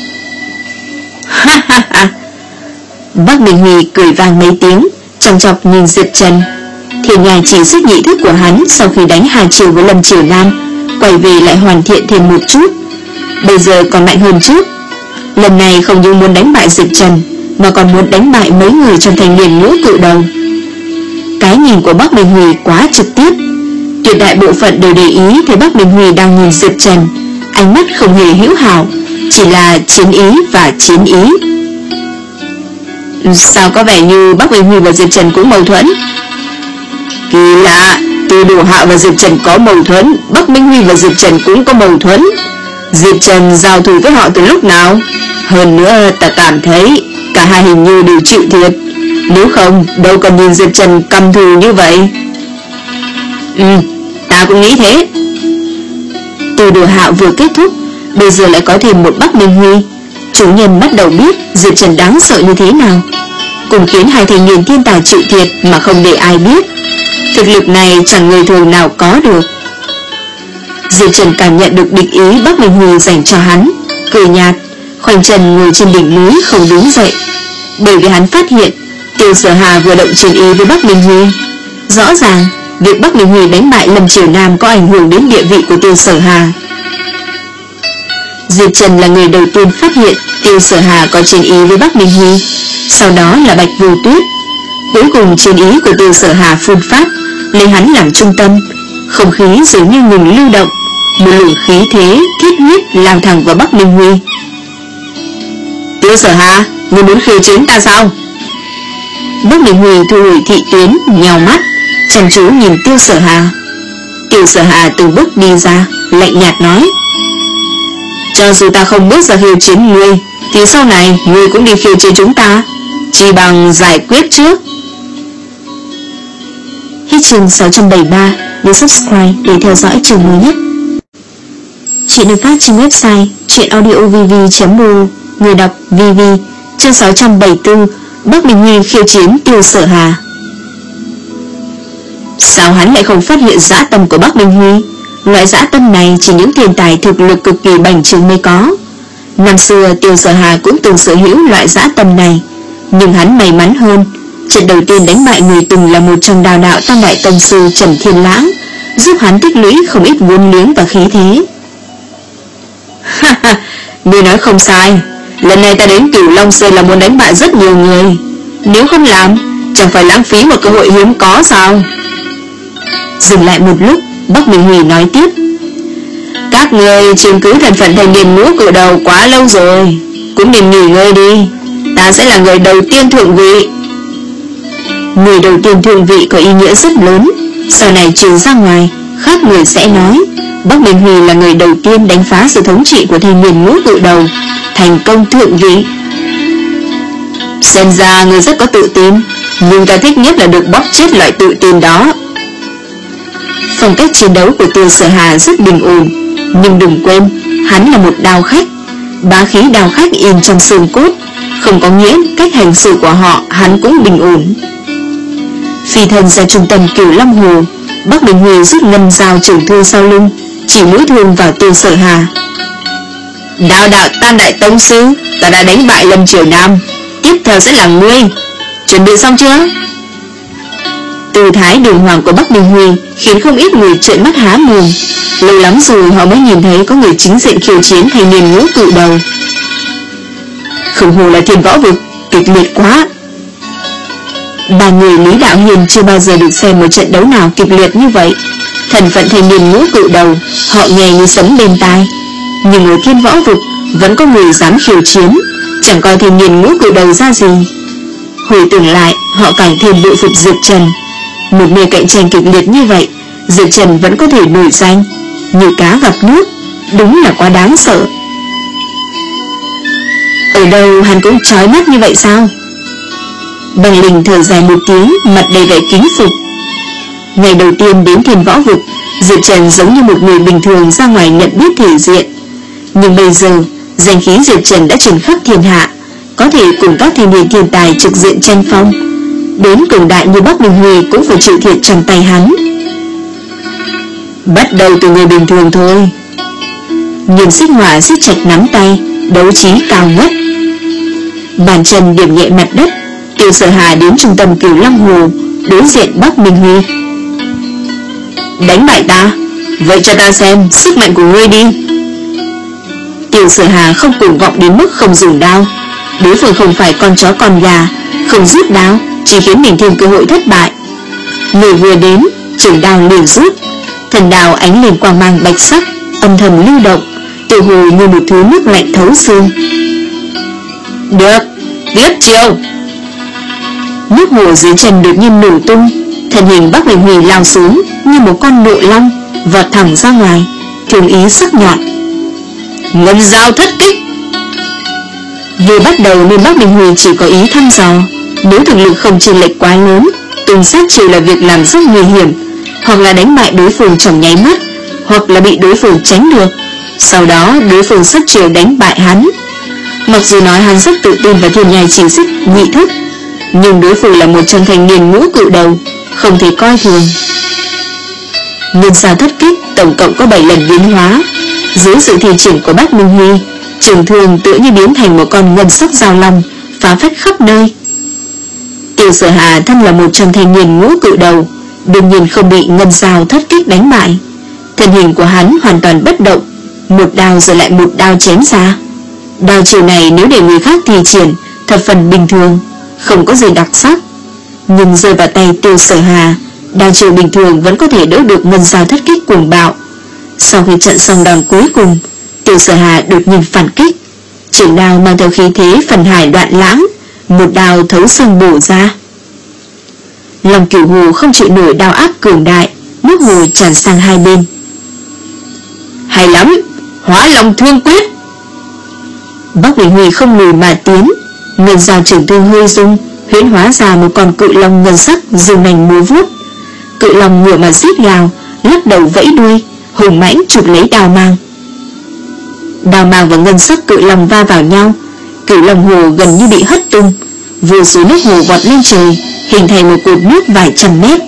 Ha ha ha. Bắc Minh Huy cười vang mấy tiếng, chòng chọc nhìn Diệp Trần. Thiên nhai chỉ xích nhị thức của hắn sau khi đánh hai chiều với Lâm Triều Nam, quay về lại hoàn thiện thêm một chút, bây giờ còn mạnh hơn trước. Lần này không những muốn đánh bại Diệp Trần, mà còn muốn đánh bại mấy người trong thanh niên ngũ cự đầu. Cái nhìn của Bắc Minh Huy quá trực tiếp. Tuyệt đại bộ phận đều để ý thấy Bắc Minh Huy đang nhìn Diệp Trần, ánh mắt không hề hữu hảo, chỉ là chiến ý và chiến ý. Sao có vẻ như Bắc Minh Huy và Diệp Trần cũng mâu thuẫn? Kỳ lạ, Tư Đồ Hạo và Diệp Trần có mâu thuẫn, Bắc Minh Huy và Diệp Trần cũng có mâu thuẫn. Diệp Trần giao thủ với họ từ lúc nào? Hơn nữa ta cảm thấy cả hai hình như đều chịu thiệt, nếu không đâu cần nhìn Diệp Trần căm thù như vậy. Ừ, ta cũng nghĩ thế. Tư Đồ Hạo vừa kết thúc, bây giờ lại có thêm một Bắc Minh Huy. Chủ nhân bắt đầu biết Diệp Trần đáng sợ như thế nào, cùng khiến hai thanh niên thiên tài chịu thiệt mà không để ai biết. Thực lực này chẳng người thường nào có được. Diệp Trần cảm nhận được địch ý Bắc Minh Huy dành cho hắn, cười nhạt, khoanh chân ngồi trên đỉnh núi không đứng dậy. Bởi vì hắn phát hiện Tiêu Sở Hà vừa động chiến ý với Bắc Minh Huy. Rõ ràng việc Bắc Minh Huy đánh bại Lâm Triều Nam có ảnh hưởng đến địa vị của Tiêu Sở Hà. Diệp Trần là người đầu tiên phát hiện Tiêu Sở Hà có chiến ý với Bắc Minh Huy, sau đó là Bạch Vô Tuyết. Cuối cùng chiến ý của Tiêu Sở Hà phun phát, lấy hắn làm trung tâm, không khí dường như ngừng lưu động, một luồng khí thế thiết huyết lao thẳng vào Bắc Minh Huy. Tiêu Sở Hà, ngươi muốn khiêu chiến ta sao? Bắc Minh Huy thu hồi thị tuyến, nhào mắt chăm chú nhìn Tiêu Sở Hà. Tiêu Sở Hà từng bước đi ra, lạnh nhạt nói: cho dù ta không bước ra khiêu chiến ngươi, thì sau này ngươi cũng đi khiêu chiến chúng ta, chỉ bằng giải quyết trước. Hết chương sáu trăm bảy mươi ba, nhớ subscribe để theo dõi chương mới nhất. Chuyện được phát trên website chuyenaudiovv chấm m u, người đọc vê vê. Chương sáu trăm bảy mươi tư, Bắc Minh Huy khiêu chiến Tiêu Sở Hà. Sao hắn lại không phát hiện dã tâm của Bắc Minh Huy? Loại dã tâm này chỉ những thiên tài thực lực cực kỳ bành trướng mới có. Năm xưa Tiêu Sở Hà cũng từng sở hữu loại dã tâm này, nhưng hắn may mắn hơn. Trận đầu tiên đánh bại người từng là một trong đào đạo tam đại tông sư Trần Thiên Lãng, giúp hắn tích lũy không ít vốn liếng và khí thế. Ha ha, ngươi nói không sai. Lần này ta đến Cửu Long Sơn là muốn đánh bại rất nhiều người, nếu không làm chẳng phải lãng phí một cơ hội hiếm có sao? Dừng lại một lúc, Bắc Minh Huy nói tiếp: các người chiếm cứ thân phận thanh niên ngũ cự đầu quá lâu rồi, cũng nên nghỉ ngơi đi. Ta sẽ là người đầu tiên thượng vị. Người đầu tiên thượng vị có ý nghĩa rất lớn. Sau này truyền ra ngoài, khác người sẽ nói Bắc Minh Huy là người đầu tiên đánh phá sự thống trị của thanh niên ngũ cự đầu, thành công thượng vị. Xem ra người rất có tự tin, nhưng ta thích nhất là được bóp chết loại tự tin đó. Phong cách chiến đấu của Tiêu Sở Hà rất bình ổn, nhưng đừng quên hắn là một đao khách. Bá khí đao khách in trong xương cốt, không có nghĩa cách hành xử của họ hắn cũng bình ổn. Phi thân ra trung tâm Cửu Long Hồ, Bắc Minh Huy rút ngân dao trường thương sau lưng, chỉ mũi thương vào Tiêu Sở Hà. Đao đạo tam đại tông sư, ta đã đánh bại Lâm Triều Nam, tiếp theo sẽ là ngươi. Chuẩn bị xong chưa? Tư thái đường hoàng của Bắc Minh Huy khiến không ít người trợn mắt há mồm. Lâu lắm rồi họ mới nhìn thấy có người chính diện khiêu chiến thanh niên ngũ cự đầu. Không hồ là thiên võ vực, kịch liệt quá. Ba người Lý Đạo Hiền chưa bao giờ được xem một trận đấu nào kịch liệt như vậy. Thần phận thanh niên ngũ cự đầu họ nghe như sấm bên tai, nhưng ở thiên võ vực vẫn có người dám khiêu chiến, chẳng coi thanh niên ngũ cự đầu ra gì. Hồi tưởng lại, họ càng thêm bội phục Diệp Trần. Một nơi cạnh tranh kịch liệt như vậy, Diệp Trần vẫn có thể nổi danh như cá gặp nước, đúng là quá đáng sợ. Ở đâu hắn cũng chói mắt như vậy sao? Bằng Linh thở dài một tiếng, mặt đầy vẻ kính phục. Ngày đầu tiên đến Thiên Võ Vực, Diệp Trần giống như một người bình thường ra ngoài nhận biết thể diện. Nhưng bây giờ, danh khí Diệp Trần đã truyền khắp thiên hạ, có thể cùng các thanh niên thiên tài trực diện tranh phong. Đến cường đại như Bắc Minh Huy cũng phải chịu thiệt trong tay hắn. Bắt đầu từ người bình thường thôi. Nhìn Xích Hỏa siết chặt nắm tay, đấu trí cao ngất. Bàn chân điểm nhẹ mặt đất, Tiêu Sở Hà đến trung tâm Cửu Long Hồ, đối diện Bắc Minh Huy. Đánh bại ta, vậy cho ta xem sức mạnh của ngươi đi. Tiêu Sở Hà không cuồng vọng đến mức không dùng đao. Đối phương không phải con chó con gà, không rút đao chỉ khiến mình thêm cơ hội thất bại. Người vừa đến, trường đao liền rút. Thần đao ánh lên quang mang bạch sắc, âm thầm lưu động, tựa hồ như một thứ nước lạnh thấu xương. Được, tiếp chiêu. Nước hồ dưới chân đột nhiên nổ tung, thân hình Bắc Minh Huy lao xuống như một con nộ long, vọt thẳng ra ngoài, thường ý sắc nhọn. Ngân dao thất kích. Vừa bắt đầu nên Bắc Minh Huy chỉ có ý thăm dò, nếu thực lực không chênh lệch quá lớn, tung sát chiêu là việc làm rất nguy hiểm, hoặc là đánh bại đối phương trong nháy mắt, hoặc là bị đối phương tránh được, sau đó đối phương xuất chiêu đánh bại hắn. Mặc dù nói hắn rất tự tin vào thiên nhai chỉ xích nhị thức, nhưng đối phương là một trong thanh niên ngũ cự đầu, không thể coi thường. Ngân sao thất kích tổng cộng có bảy lần biến hóa. Dưới sự thi triển của Bắc Minh Huy, trường thương tựa như biến thành một con ngân sắc dao long, phá phách khắp nơi. Tiêu Sở Hà thân là một trong thanh niên ngũ cự đầu, đương nhiên không bị ngân dao thất kích đánh bại. Thân hình của hắn hoàn toàn bất động, một đao rồi lại một đao chém ra. Đao chiều này nếu để người khác thi triển, thập phần bình thường, không có gì đặc sắc. Nhưng rơi vào tay Tiêu Sở Hà, đao chiều bình thường vẫn có thể đỡ được ngân dao thất kích cuồng bạo. Sau khi trận xong đòn cuối cùng, Tiêu Sở Hà đột nhiên phản kích, trường đao mang theo khí thế phần hải đoạn lãng, một đao thấu xương bổ ra. Lòng Cửu Hồ không chịu nổi đao áp cường đại, nước hồ tràn sang hai bên. Hay lắm, Hóa Long Thương Quyết. Bắc Minh Huy không lùi mà tiến, ngân dao trường thương hơi rung, huyễn hóa ra một con cự long ngân sắc dương nành múa vuốt. Cự long ngửa mà rít gào, lắc đầu vẫy đuôi, hùng mãnh chụp lấy đao mang. Đao mang và ngân sắc cự long va vào nhau, cự long hồ gần như bị hất tung, vô số nước hồ vọt lên trời, hình thành một cột nước vài trăm mét.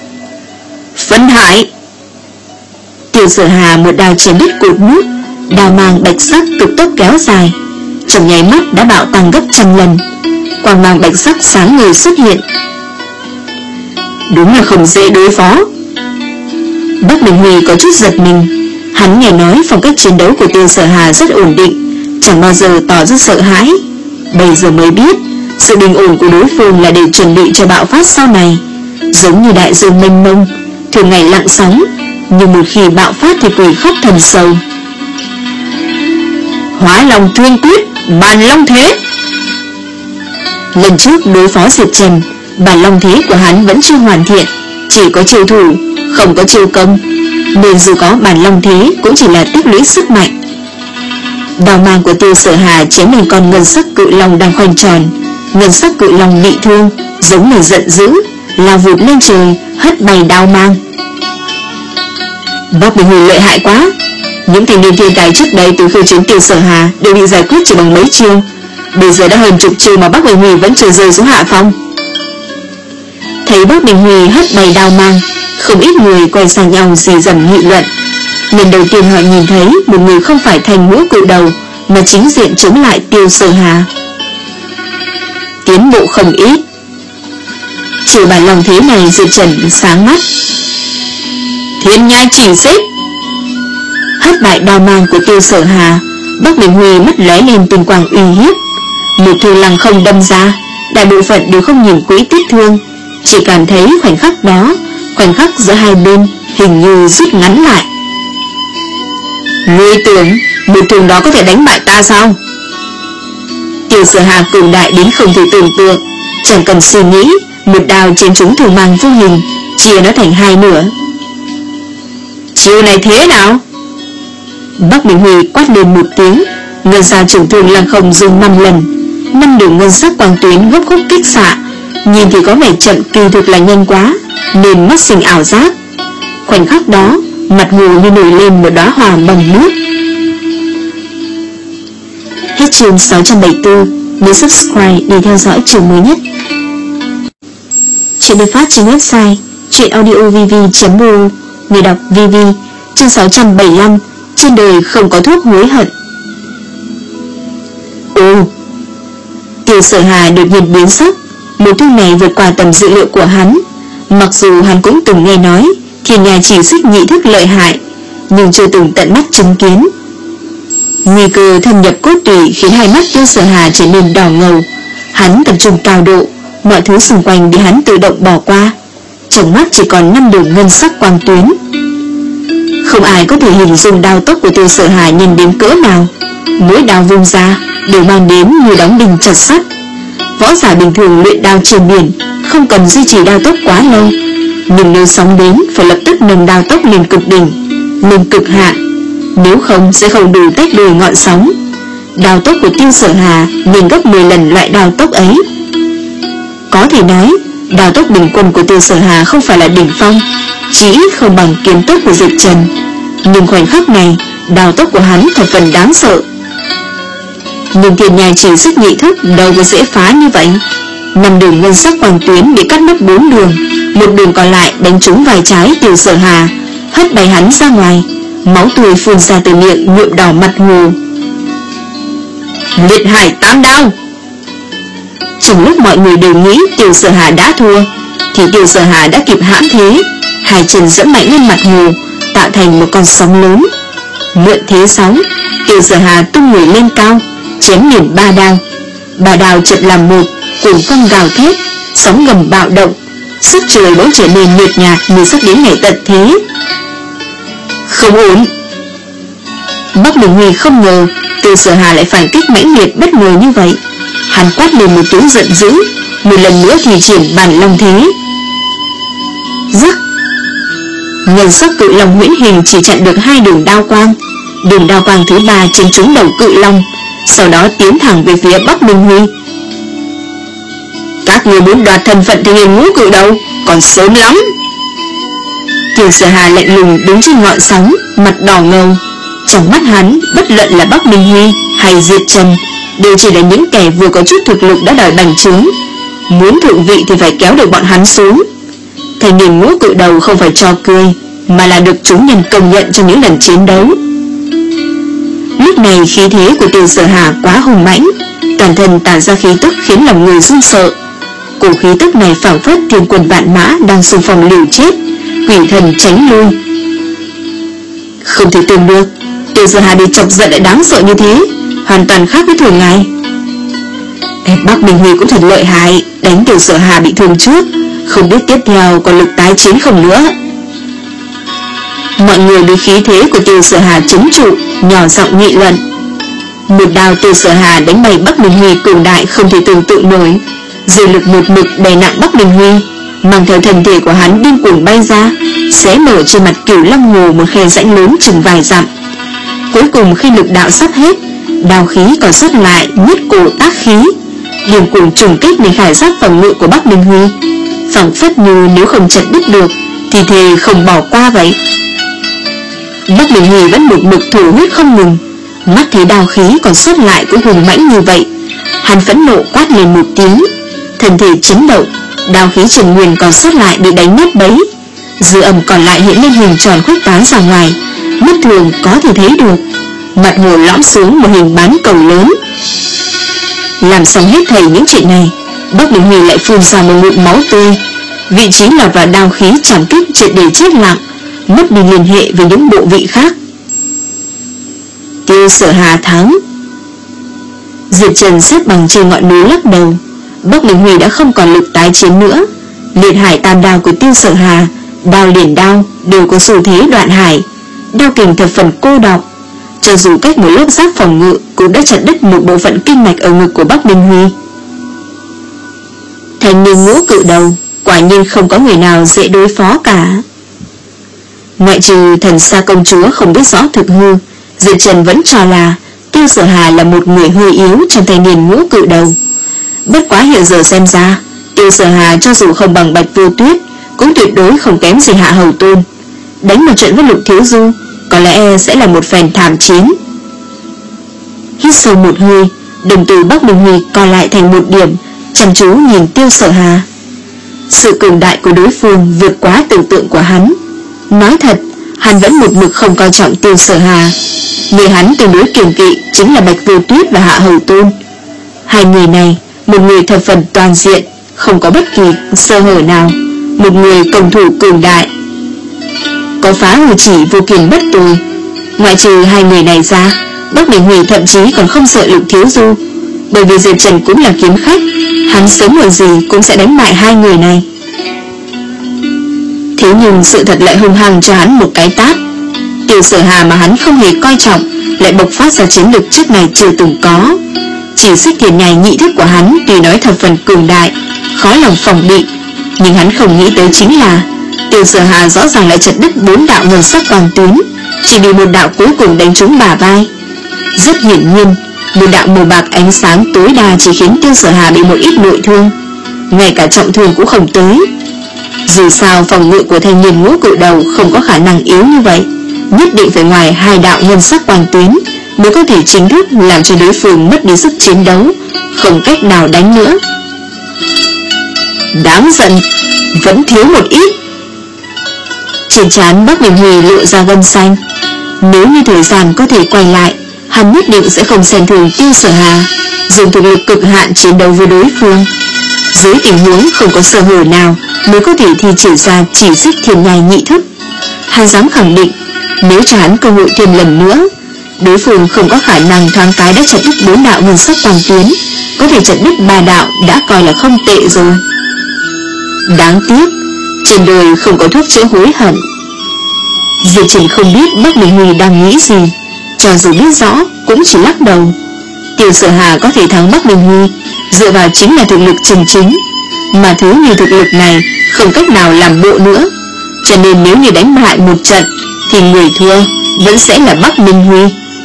Phân hải. Tiêu Sở Hà một đao chém đứt cột nước, đao mang bạch sắc cực tốc kéo dài, trong nháy mắt đã bạo tăng gấp trăm lần. Quang mang bạch sắc sáng ngời xuất hiện. Đúng là không dễ đối phó. Bắc Minh Huy có chút giật mình. Hắn nghe nói phong cách chiến đấu của Tiêu Sở Hà rất ổn định, chẳng bao giờ tỏ ra sợ hãi. Bây giờ mới biết sự bình ổn của đối phương là để chuẩn bị cho bạo phát sau này. Giống như đại dương mênh mông, thường ngày lặng sóng, nhưng một khi bạo phát thì quỷ khóc thần sầu. Hóa Long Thương Quyết, Bàn Long Thế. Lần trước đối phó Diệp Trần, Bàn Long Thế của hắn vẫn chưa hoàn thiện, chỉ có chiêu thủ, không có chiêu công, nên dù có Bàn Long Thế cũng chỉ là tích lũy sức mạnh. Đao mang của Tiêu Sở Hà chém lên con ngân sắc cự long đang khoanh tròn. Ngân sắc cự long bị thương, giống như giận dữ, lao vụt lên trời, hất bay đao mang. Bắc Minh Huy lợi hại quá. Những thanh niên thiên tài trước đây từ khiêu chiến Tiêu Sở Hà đều bị giải quyết chỉ bằng mấy chiêu, bây giờ đã hơn chục chiêu mà Bắc Minh Huy vẫn chưa rơi xuống hạ phong. Thấy Bắc Minh Huy hất bay đao mang, không ít người quay sang nhau rì rầm nghị luận. Lần đầu tiên họ nhìn thấy một người không phải thành ngũ cự đầu, mà chính diện chống lại Tiêu Sở Hà. Tiến bộ không ít. Trừ Bàn Long Thế này, Diệp Trần sáng mắt. Thiên nhai chỉ xích. Hất bại đao mang của Tiêu Sở Hà, Bắc Minh Huy mắt lóe lên tinh quang uy hiếp. Một thương lăng không đâm ra, đại bộ phận đều không nhìn quỹ tích thương, chỉ cảm thấy khoảnh khắc đó, khoảnh khắc giữa hai bên hình như rút ngắn lại. Ngươi tưởng một thương đó có thể đánh bại ta sao? Tiêu Sở Hà cường đại đến không thể tưởng tượng, chẳng cần suy nghĩ, một đao chém trúng thương mang vô hình, chia nó thành hai nửa. Chiêu này thế nào? Bắc Minh Huy quát lên một tiếng, ngân xa trường thương lăng không dùng năm lần, năm đường ngân sắc quang tuyến gốc khúc kích xạ, nhìn thì có vẻ chậm, kỳ thực là nhanh quá. nên mắt sinh ảo giác. Khoảnh khắc đó, mặt hồ như nổi lên một đóa hoa bồng nước. Hết chương sáu trăm bảy mươi tư. Nhớ subscribe để theo dõi chương mới nhất. Chuyện được phát trên website truyện audio v v chấm o. Người đọc vê vê. Chương sáu trăm bảy mươi lăm. Trên đời không có thuốc hối hận. Ồ, Tiêu Sở Hà đột nhiên biến sắc. Một thương này vượt qua tầm dự liệu của hắn. Mặc dù hắn cũng từng nghe nói Thiên Nha Chỉ Xích nhị thức lợi hại, nhưng chưa từng tận mắt chứng kiến. Nguy cơ thâm nhập cốt tủy khiến hai mắt Tiêu Sở Hà trở nên đỏ ngầu. Hắn tập trung cao độ, mọi thứ xung quanh bị hắn tự động bỏ qua. Trong mắt chỉ còn năm đường ngân sắc quang tuyến. Không ai có thể hình dung đao tốc của Tiêu Sở Hà nhìn đến cỡ nào. Mỗi đao vung ra đều mang đến như đóng đinh chặt sắt. Võ giả bình thường luyện đao trên biển không cần duy trì đao tốc quá lâu, nhưng nếu sóng đến phải lập tức nâng đao tốc lên cực đỉnh, lên cực hạn, nếu không sẽ không đủ tách đuôi ngọn sóng. Đao tốc của Tiêu Sở Hà nhìn gấp mười lần loại đao tốc ấy. Có thể nói đao tốc bình quân của Tiêu Sở Hà không phải là đỉnh phong, chỉ ít không bằng kiếm tốc của Diệp Trần, nhưng khoảnh khắc này đao tốc của hắn thật phần đáng sợ. Nhưng Thiên Nha Chỉ Xích nhị thức đâu có dễ phá như vậy. Năm đường ngân sắc quang tuyến bị cắt mất bốn đường, một đường còn lại đánh trúng vai trái Tiêu Sở Hà, hất bay hắn ra ngoài. Máu tươi phun ra từ miệng nhuộm đỏ mặt hồ. Liệt Hải Tam Đao. Trong lúc mọi người đều nghĩ Tiêu Sở Hà đã thua, thì Tiêu Sở Hà đã kịp hãm thế. Hai chân dẫm mạnh lên mặt hồ, tạo thành một con sóng lớn. Mượn thế sóng, Tiêu Sở Hà tung người lên cao, chém liền ba đao. Ba đao chợt làm một, cuồng phong gào thét, sóng ngầm bạo động. Sắc trời bỗng trở nên nhợt nhạt như sắp đến ngày tận thế. Không ổn. Bắc Đình Huy không ngờ Tiêu Sở Hà lại phản kích mãnh liệt bất ngờ như vậy. Hắn quát lên một tiếng giận dữ, một lần nữa thì triển bản long thế. Rắc. Ngân sắc cự long huyễn hình chỉ chặn được hai đường đao quang. Đường đao quang thứ ba chém trúng đầu cự long, sau đó tiến thẳng về phía Bắc Minh Huy. Các người muốn đoạt thân phận thì ngũ cự đầu còn sớm lắm. Tiêu Sở Hà lạnh lùng đứng trên ngọn sóng, mặt đỏ ngầu. Trong mắt hắn, bất luận là Bắc Minh Huy hay Diệp Trần đều chỉ là những kẻ vừa có chút thực lực đã đòi bành trướng. Muốn thượng vị thì phải kéo được bọn hắn xuống. Thanh niên ngũ cự đầu không phải trò cười, mà là được chúng nhân công nhận trong những lần chiến đấu. Lúc này khí thế của Tiêu Sở Hà quá hùng mãnh, toàn thân tản ra khí tức khiến lòng người run sợ. Cổ khí tức này phảng phất thiên quân vạn mã đang xung phong liều chết, quỷ thần tránh lui. Không thể tưởng được Tiêu Sở Hà bị chọc giận lại đáng sợ như thế, hoàn toàn khác với thường ngày. Bắc Minh Huy cũng thật lợi hại, đánh Tiêu Sở Hà bị thương trước, không biết tiếp theo còn lực tái chiến không nữa. Mọi người bị khí thế của Tiêu Sở Hà trấn trụ, nhỏ giọng nghị luận. Một đao Tiêu Sở Hà đánh bay Bắc Minh Huy cường đại không thể tưởng tượng nổi, dư lực một mực đè nặng Bắc Minh Huy, mang theo thân thể của hắn điên cuồng bay ra, xé mở trên mặt Cửu Long Hồ một khe rãnh lớn chừng vài dặm. Cuối cùng khi lực đạo sắp hết, đao khí còn sót lại nhất cổ tác khí, điên cuồng trùng kích đến khải giáp phòng ngự của Bắc Minh Huy, phảng phất như nếu không chặt đứt được thì thề không bỏ qua vậy. Bắc Minh Huy vẫn một mực thổ huyết không ngừng, mắt thấy đao khí còn sót lại cũng hùng mãnh như vậy, hắn phẫn nộ quát lên một tiếng, thân thể chấn động, đao khí Trần Nguyên còn sót lại bị đánh nát bấy, dư âm còn lại hiện lên hình tròn khuếch tán ra ngoài, mắt thường có thể thấy được. Mặt hồ lõm xuống một hình bán cầu lớn. Làm xong hết thảy những chuyện này, Bắc Minh Huy lại phun ra một ngụm máu tươi, vị trí là và đao khí chạm kích triệt để chết lặng, mất đi liên hệ với những bộ vị khác. Tiêu Sở Hà thắng. Diệp Trần xếp bằng trên ngọn núi lắc đầu. Bắc Minh Huy đã không còn lực tái chiến nữa. Liệt Hải Tam Đao của Tiêu Sở Hà, đao liền đao đều có xu thế đoạn hải, đao kình thập phần cô độc, cho dù cách một lớp giáp phòng ngự cũng đã chặt đứt một bộ phận kinh mạch ở ngực của Bắc Minh Huy. Thanh niên ngũ cự đầu quả nhiên không có người nào dễ đối phó cả. Ngoại trừ Thần Sa công chúa không biết rõ thực hư, Diệp Trần vẫn cho là Tiêu Sở Hà là một người hơi yếu trong thanh niên ngũ cự đầu. Bất quá hiện giờ xem ra, Tiêu Sở Hà cho dù không bằng Bạch Vô Tuyết cũng tuyệt đối không kém gì Hạ Hầu Tôn. Đánh một trận với Lục Thiếu Du có lẽ sẽ là một phen thảm chiến. Hít sâu một hơi, đồng tử Bắc Minh Huy co lại thành một điểm, chăm chú nhìn Tiêu Sở Hà. Sự cường đại của đối phương vượt quá tưởng tượng của hắn. Nói thật, hắn vẫn một mực không coi trọng Tiêu Sở Hà. Người hắn tương đối kiêng kỵ chính là Bạch Vô Tuyết và Hạ Hầu Tôn. Hai người này, một người thập phần toàn diện, không có bất kỳ sơ hở nào, một người công thủ cường đại, có phá hư chỉ vô kiền bất tồi. Ngoại trừ hai người này ra, Bắc Minh Huy thậm chí còn không sợ Lục Thiếu Du, bởi vì Diệp Trần cũng là kiếm khách, hắn sớm muộn gì cũng sẽ đánh bại hai người này. Thế nhưng sự thật lại hung hăng cho hắn một cái tát. Tiêu Sở Hà mà hắn không hề coi trọng lại bộc phát ra chiến lực trước này chưa từng có. Chỉ xích thiền nhai nhị thức của hắn tuy nói thập phần cường đại, khó lòng phòng bị, nhưng hắn không nghĩ tới chính là Tiêu Sở Hà rõ ràng lại chặt đứt bốn đạo ngân sắc quang tuyến, chỉ bị một đạo cuối cùng đánh trúng bả vai. Rất hiển nhiên, một đạo màu bạc ánh sáng tối đa chỉ khiến Tiêu Sở Hà bị một ít nội thương, ngay cả trọng thương cũng không tới. Dù sao phòng ngự của thanh niên ngũ cự đầu không có khả năng yếu như vậy, nhất định phải ngoài hai đạo ngân sắc quang tuyến mới có thể chính thức làm cho đối phương mất đi sức chiến đấu, không cách nào đánh nữa. Đáng giận, vẫn thiếu một ít. Trên trán Bắc Minh Huy lộ ra gân xanh. Nếu như thời gian có thể quay lại, hắn nhất định sẽ không xem thường Tiêu Sở Hà, dùng thực lực cực hạn chiến đấu với đối phương. Dưới tình huống không có sơ hở nào mới có thể thi triển ra chỉ xích thiền nhai nhị thức. Hắn dám khẳng định, nếu cho hắn cơ hội thêm lần nữa, đối phương không có khả năng thoáng cái đã chặt đứt bốn đạo ngân sắc quang tuyến, có thể chặt đứt ba đạo đã coi là không tệ rồi. Đáng tiếc, trên đời không có thuốc chữa hối hận. Diệp Trần không biết Bắc Minh Huy đang nghĩ gì, cho dù biết rõ cũng chỉ lắc đầu. Tiêu Sở Hà có thể thắng Bắc Minh Huy dựa vào chính là thực lực chân chính, mà thứ như thực lực này không cách nào làm bộ nữa, cho nên nếu như đánh bại một trận thì người thua vẫn sẽ là Bắc Minh Huy.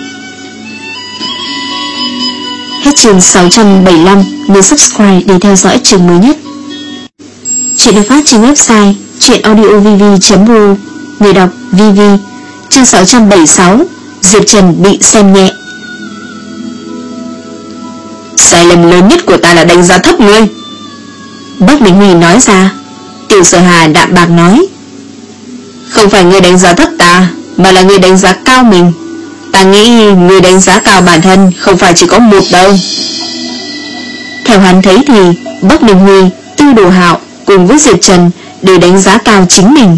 Hết chương sáu trăm bảy mươi lăm, nhớ subscribe để theo dõi chương mới nhất. Chuyện được phát trên website chuyenaudiovv chấm ru. Người đọc vê vê. Chương sáu trăm bảy mươi sáu, Diệp Trần bị xem nhẹ. Sai lầm lớn nhất của ta là đánh giá thấp ngươi, Bắc Minh Huy nói ra. Tiêu Sở Hà đạm bạc nói, không phải ngươi đánh giá thấp ta, mà là ngươi đánh giá cao mình. Ta nghĩ ngươi đánh giá cao bản thân không phải chỉ có một đâu. Theo hắn thấy thì Bắc Minh Huy, Tư Đồ Hạo cùng với Diệp Trần đều đánh giá cao chính mình.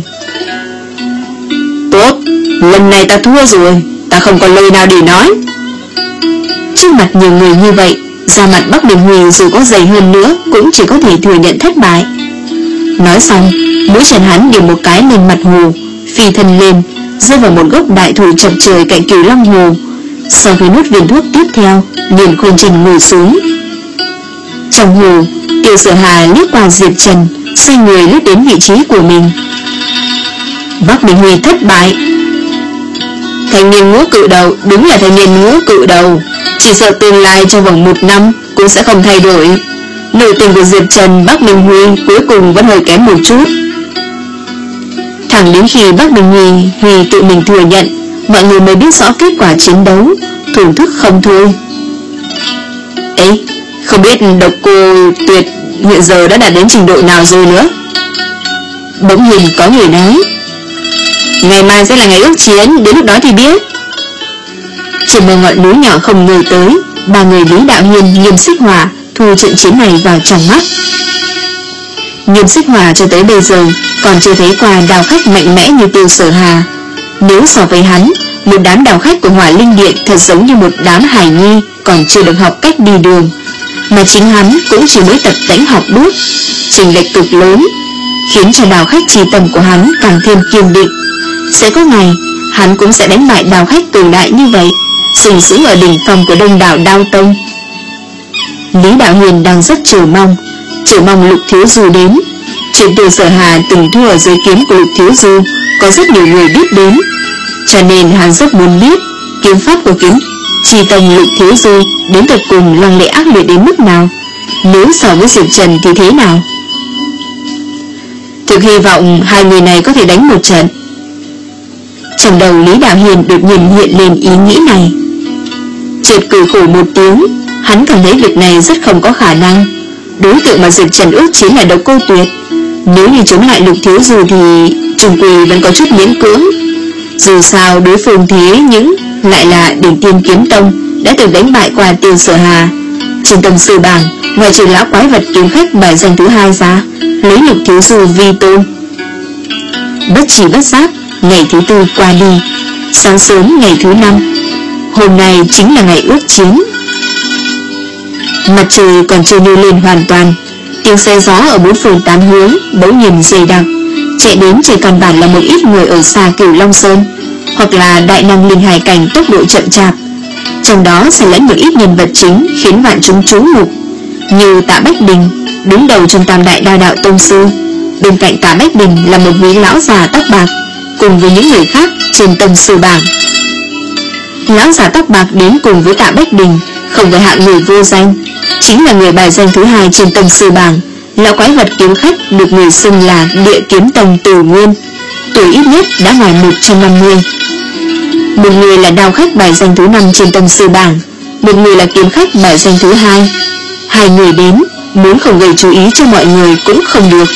Tốt, lần này ta thua rồi, ta không còn lời nào để nói. Trước mặt nhiều người như vậy, da mặt Bắc Minh Huy dù có dày hơn nữa cũng chỉ có thể thừa nhận thất bại. Nói xong, mũi chân hắn điểm một cái lên mặt hồ, phi thân lên, rơi vào một gốc đại thụ chọc trời cạnh Cửu Long Hồ. Sau khi nuốt viên thuốc tiếp theo, liền khôn chân ngồi xuống. Trong hồ, Tiêu Sở Hà liếc qua Diệp Trần, xoay người lướt đến vị trí của mình. Bắc Minh Huy thất bại. Thanh niên ngũ cự đầu đúng là thanh niên ngũ cự đầu, chỉ sợ tương lai trong vòng một năm cũng sẽ không thay đổi. Nội tình của Diệp Trần, Bắc Minh Huy cuối cùng vẫn hơi kém một chút. Thẳng đến khi Bắc Minh Huy Huy tự mình thừa nhận, mọi người mới biết rõ kết quả chiến đấu, thưởng thức không thôi. Ấy, không biết độc cô Tuyệt hiện giờ đã đạt đến trình độ nào rồi nữa. Bỗng nhiên có người nói, ngày mai sẽ là ngày ước chiến, đến lúc đó thì biết. Trên một ngọn núi nhỏ không ngờ tới, ba người Lý Đạo Hiên, Nghiêm Xích Hỏa thu trận chiến này vào trong mắt. Nghiêm Xích Hỏa cho tới bây giờ còn chưa thấy qua đào khách mạnh mẽ như Tiêu Sở Hà. Nếu so với hắn, một đám đào khách của Hỏa Linh Điện thật giống như một đám hải nhi còn chưa được học cách đi đường, mà chính hắn cũng chỉ mới tập tễnh học bước, chênh lệch cực lớn, khiến cho đào khách chi tâm của hắn càng thêm kiên định. Sẽ có ngày hắn cũng sẽ đánh bại đào khách cường đại như vậy, sừng sững ở đỉnh phong của đông đảo Đao Tông. Lý Đạo Hiền đang rất chờ mong, chờ mong Lục Thiếu Du đến. Chuyện Tiêu Sở Hà từng thua ở dưới kiếm của Lục Thiếu Du có rất nhiều người biết đến, cho nên hắn rất muốn biết kiếm pháp của kiếm chi tông Lục Thiếu Du đến tận cùng lăng lệ ác liệt đến mức nào, nếu so với Diệp Trần thì thế nào. Thực hy vọng hai người này có thể đánh một trận. Trong đầu Lý Đạo Hiền đột nhiên hiện lên ý nghĩ này. Chợt cười khổ một tiếng, hắn cảm thấy việc này rất không có khả năng. Đối tượng mà Diệp Trần ước chiến là Độc Cô Tuyệt. Nếu như chống lại Lục Thiếu Du thì trùng quỳ vẫn có chút miễn cưỡng. Dù sao đối phương thế nhưng lại là đỉnh Tiên Kiếm Tông, đã từng đánh bại qua Tiêu Sở Hà. Trên tông sư bảng, ngoài trừ lão quái vật kiếm khách bài danh thứ hai ra, lấy Lục Thiếu Du vi tôn. Bất chỉ bất giác, ngày thứ tư qua đi. Sáng sớm ngày thứ năm, hôm nay chính là ngày ước chiến. Mặt trời còn chưa nhô lên hoàn toàn, tiếng xe gió ở bốn phương tám hướng bỗng nhiên dày đặc, chạy đến chỉ căn bản là một ít người ở xa Cửu Long Sơn, hoặc là đại năng linh hải cảnh tốc độ chậm chạp. Trong đó sẽ lẫn một ít nhân vật chính khiến vạn chúng chú mục, như Tạ Bách Đình, đứng đầu trong tam đại đao đạo tông sư. Bên cạnh Tạ Bách Đình là một vị lão già tóc bạc, cùng với những người khác trên tông sư bảng. Lão già tóc bạc đến cùng với Tạ Bách Đình không phải hạng người vô danh, chính là người bài danh thứ hai trên tông sư bảng, lão quái vật kiếm khách được người xưng là Địa Kiếm Tông Từ Nguyên, tuổi ít nhất đã ngoài một trăm năm mươi. Một người là đao khách bài danh thứ năm trên tông sư bảng, một người là kiếm khách bài danh thứ hai. Hai người đến, muốn không gây chú ý cho mọi người cũng không được.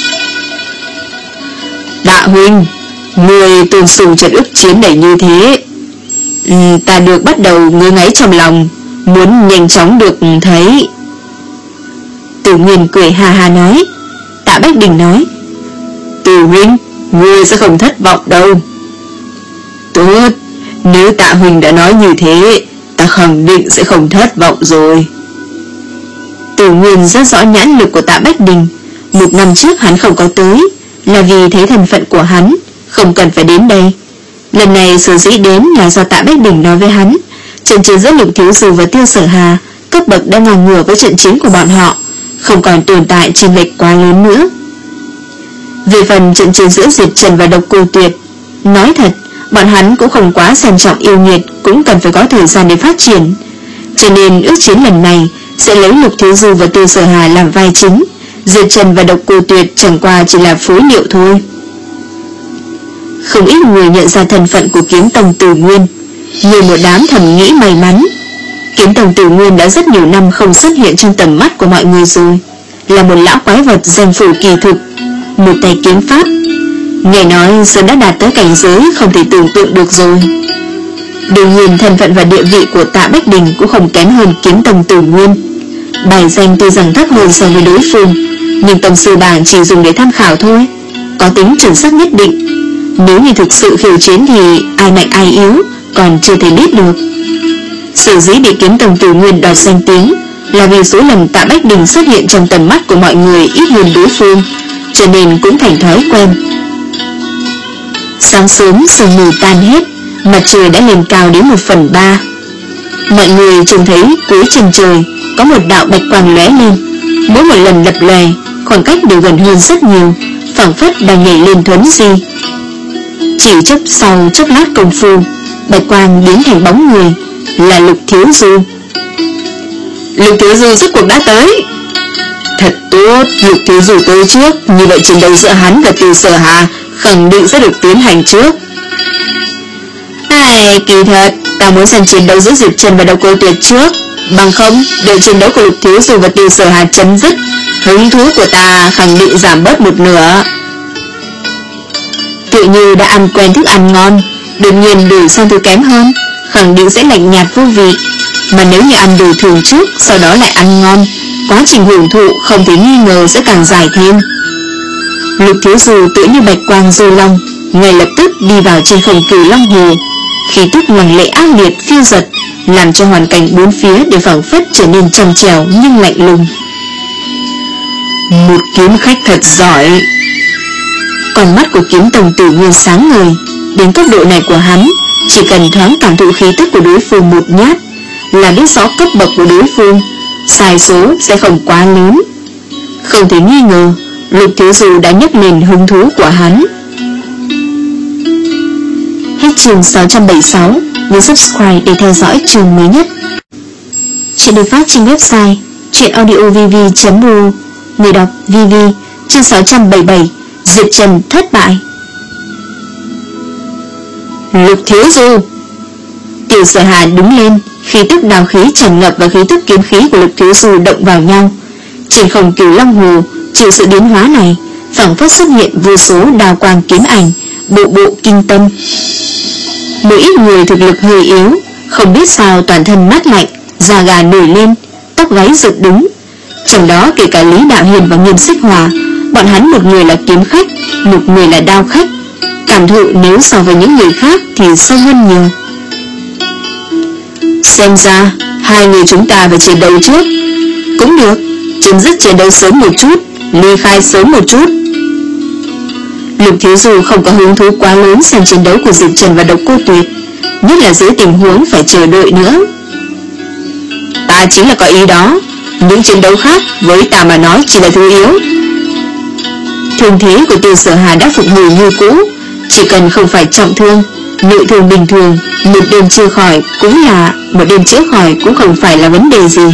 Tạ huynh, người tôn sùng trận ước chiến này như thế, ừ, ta được bắt đầu ngứa ngáy trong lòng, muốn nhanh chóng được thấy. Từ Nguyên cười ha ha nói. Tạ Bách Đình nói, Từ huynh, ngươi sẽ không thất vọng đâu. Tốt, nếu Tạ huynh đã nói như thế, ta khẳng định sẽ không thất vọng rồi. Từ Nguyên rất rõ nhãn lực của Tạ Bách Đình. Một năm trước hắn không có tới, là vì thấy thân phận của hắn, không cần phải đến đây. Lần này sở dĩ đến là do Tạ Bách Đình nói với hắn, trận chiến giữa Lục Thiếu Du và Tiêu Sở Hà cấp bậc đã ngang ngửa với trận chiến của bọn họ, không còn tồn tại chênh lệch quá lớn nữa. Về phần trận chiến giữa Diệp Trần và Độc Cô Tuyệt, nói thật, bọn hắn cũng không quá xem trọng yêu nghiệt, cũng cần phải có thời gian để phát triển. Cho nên ước chiến lần này sẽ lấy Lục Thiếu Du và Tiêu Sở Hà làm vai chính, Diệp Trần và Độc Cô Tuyệt chẳng qua chỉ là phối liệu thôi. Không ít người nhận ra thân phận của Kiếm Tông Từ Nguyên, nhiều một đám thầm nghĩ may mắn. Kiếm Tông Từ Nguyên đã rất nhiều năm không xuất hiện trong tầm mắt của mọi người rồi, là một lão quái vật danh phủ kỳ thực, một tay kiếm pháp, nghe nói sớm đã đạt tới cảnh giới không thể tưởng tượng được rồi. Đương nhiên thân phận và địa vị của Tạ Bách Đình cũng không kém hơn Kiếm Tông Từ Nguyên. Bài danh tuy rằng thấp hơn so với đối phương, nhưng tông sư bảng chỉ dùng để tham khảo thôi, có tính chuẩn xác nhất định. Nếu như thực sự khiêu chiến thì ai mạnh ai yếu còn chưa thể biết được. Sở dĩ bị Kiếm Tông Từ Nguyên đoạt danh tiếng là vì số lần Tạ Bách Đình xuất hiện trong tầm mắt của mọi người ít hơn đối phương, cho nên cũng thành thói quen. Sáng sớm sương mù tan hết, mặt trời đã lên cao đến một phần ba. Mọi người trông thấy cuối chân trời có một đạo bạch quang lóe lên, mỗi một lần lập lòe khoảng cách đều gần hơn rất nhiều, phảng phất đang nhảy lên thuấn di. Chỉ chốc sau chốc lát công phu, bạch quang biến thành bóng người, là Lục Thiếu Du. Lục Thiếu Du rốt cuộc đã tới. Thật tốt, Lục Thiếu Du tới trước, như vậy chiến đấu giữa hắn và Tiêu Sở Hà khẳng định sẽ được tiến hành trước. Ai, kỳ thật, ta muốn xem chiến đấu giữa Diệp Trần và Độc Cô Tuyệt trước, bằng không, đợi chiến đấu của Lục Thiếu Du và Tiêu Sở Hà chấm dứt, hứng thú của ta khẳng định giảm bớt một nửa. Tự như đã ăn quen thức ăn ngon, đương nhiên đổi sang thứ kém hơn, khẳng định sẽ lạnh nhạt vô vị. Mà nếu như ăn đồ thường trước, sau đó lại ăn ngon, quá trình hưởng thụ không thể nghi ngờ sẽ càng dài thêm. Lục Thiếu Du tựa như bạch quang du long, ngay lập tức đi vào trên không Cửu Long Hồ, khí tức lằng lệ ác liệt phiêu dật, làm cho hoàn cảnh bốn phía đều phảng phất trở nên trong trẻo nhưng lạnh lùng. Một kiếm khách thật giỏi. Con mắt của Kiếm Tông Từ Nguyên sáng ngời, đến cấp độ này của hắn, chỉ cần thoáng cảm thụ khí tức của đối phương một nhát là biết rõ cấp bậc của đối phương, sai số sẽ không quá lớn. Không thể nghi ngờ, Lục Thiếu Du đã nhấc lên hứng thú của hắn. Hết chương sáu trăm bảy mươi sáu, nhớ subscribe để theo dõi chương mới nhất. Chuyện được phát trên website truyện audio v v chấm r o, người đọc vê vê, chương sáu trăm bảy mươi bảy, Diệp Trần thất bại. Lục Thiếu Du. Tiểu Sở Hà đứng lên, khí tức đào khí tràn ngập và khí tức kiếm khí của Lục Thiếu Du động vào nhau. Trên không Cửu Long Hồ chịu sự biến hóa này, phảng phất xuất hiện vô số đào quang kiếm ảnh, bộ bộ kinh tâm. Một ít người thực lực hơi yếu, không biết sao toàn thân mát lạnh, da gà nổi lên, tóc gáy dựng đứng. Trong đó kể cả Lý Đạo Hiền và Nghiêm Xích Hòa, bọn hắn một người là kiếm khách, một người là đao khách. Cảm thụ nếu so với những người khác thì sâu hơn nhiều. Xem ra hai người chúng ta phải chiến đấu trước. Cũng được, chấm dứt chiến đấu sớm một chút, ly khai sớm một chút. Lục Thiếu Du không có hứng thú quá lớn xem chiến đấu của Diệp Trần và Độc Cô Tuyệt, nhất là dưới tình huống phải chờ đợi nữa. Ta chính là có ý đó, những chiến đấu khác với ta mà nói chỉ là thứ yếu. Thương thế của Tiêu Sở Hà đã phục hồi như cũ, chỉ cần không phải trọng thương, nội thương bình thường, một đêm chữa khỏi cũng là một đêm chữa khỏi cũng không phải là vấn đề gì.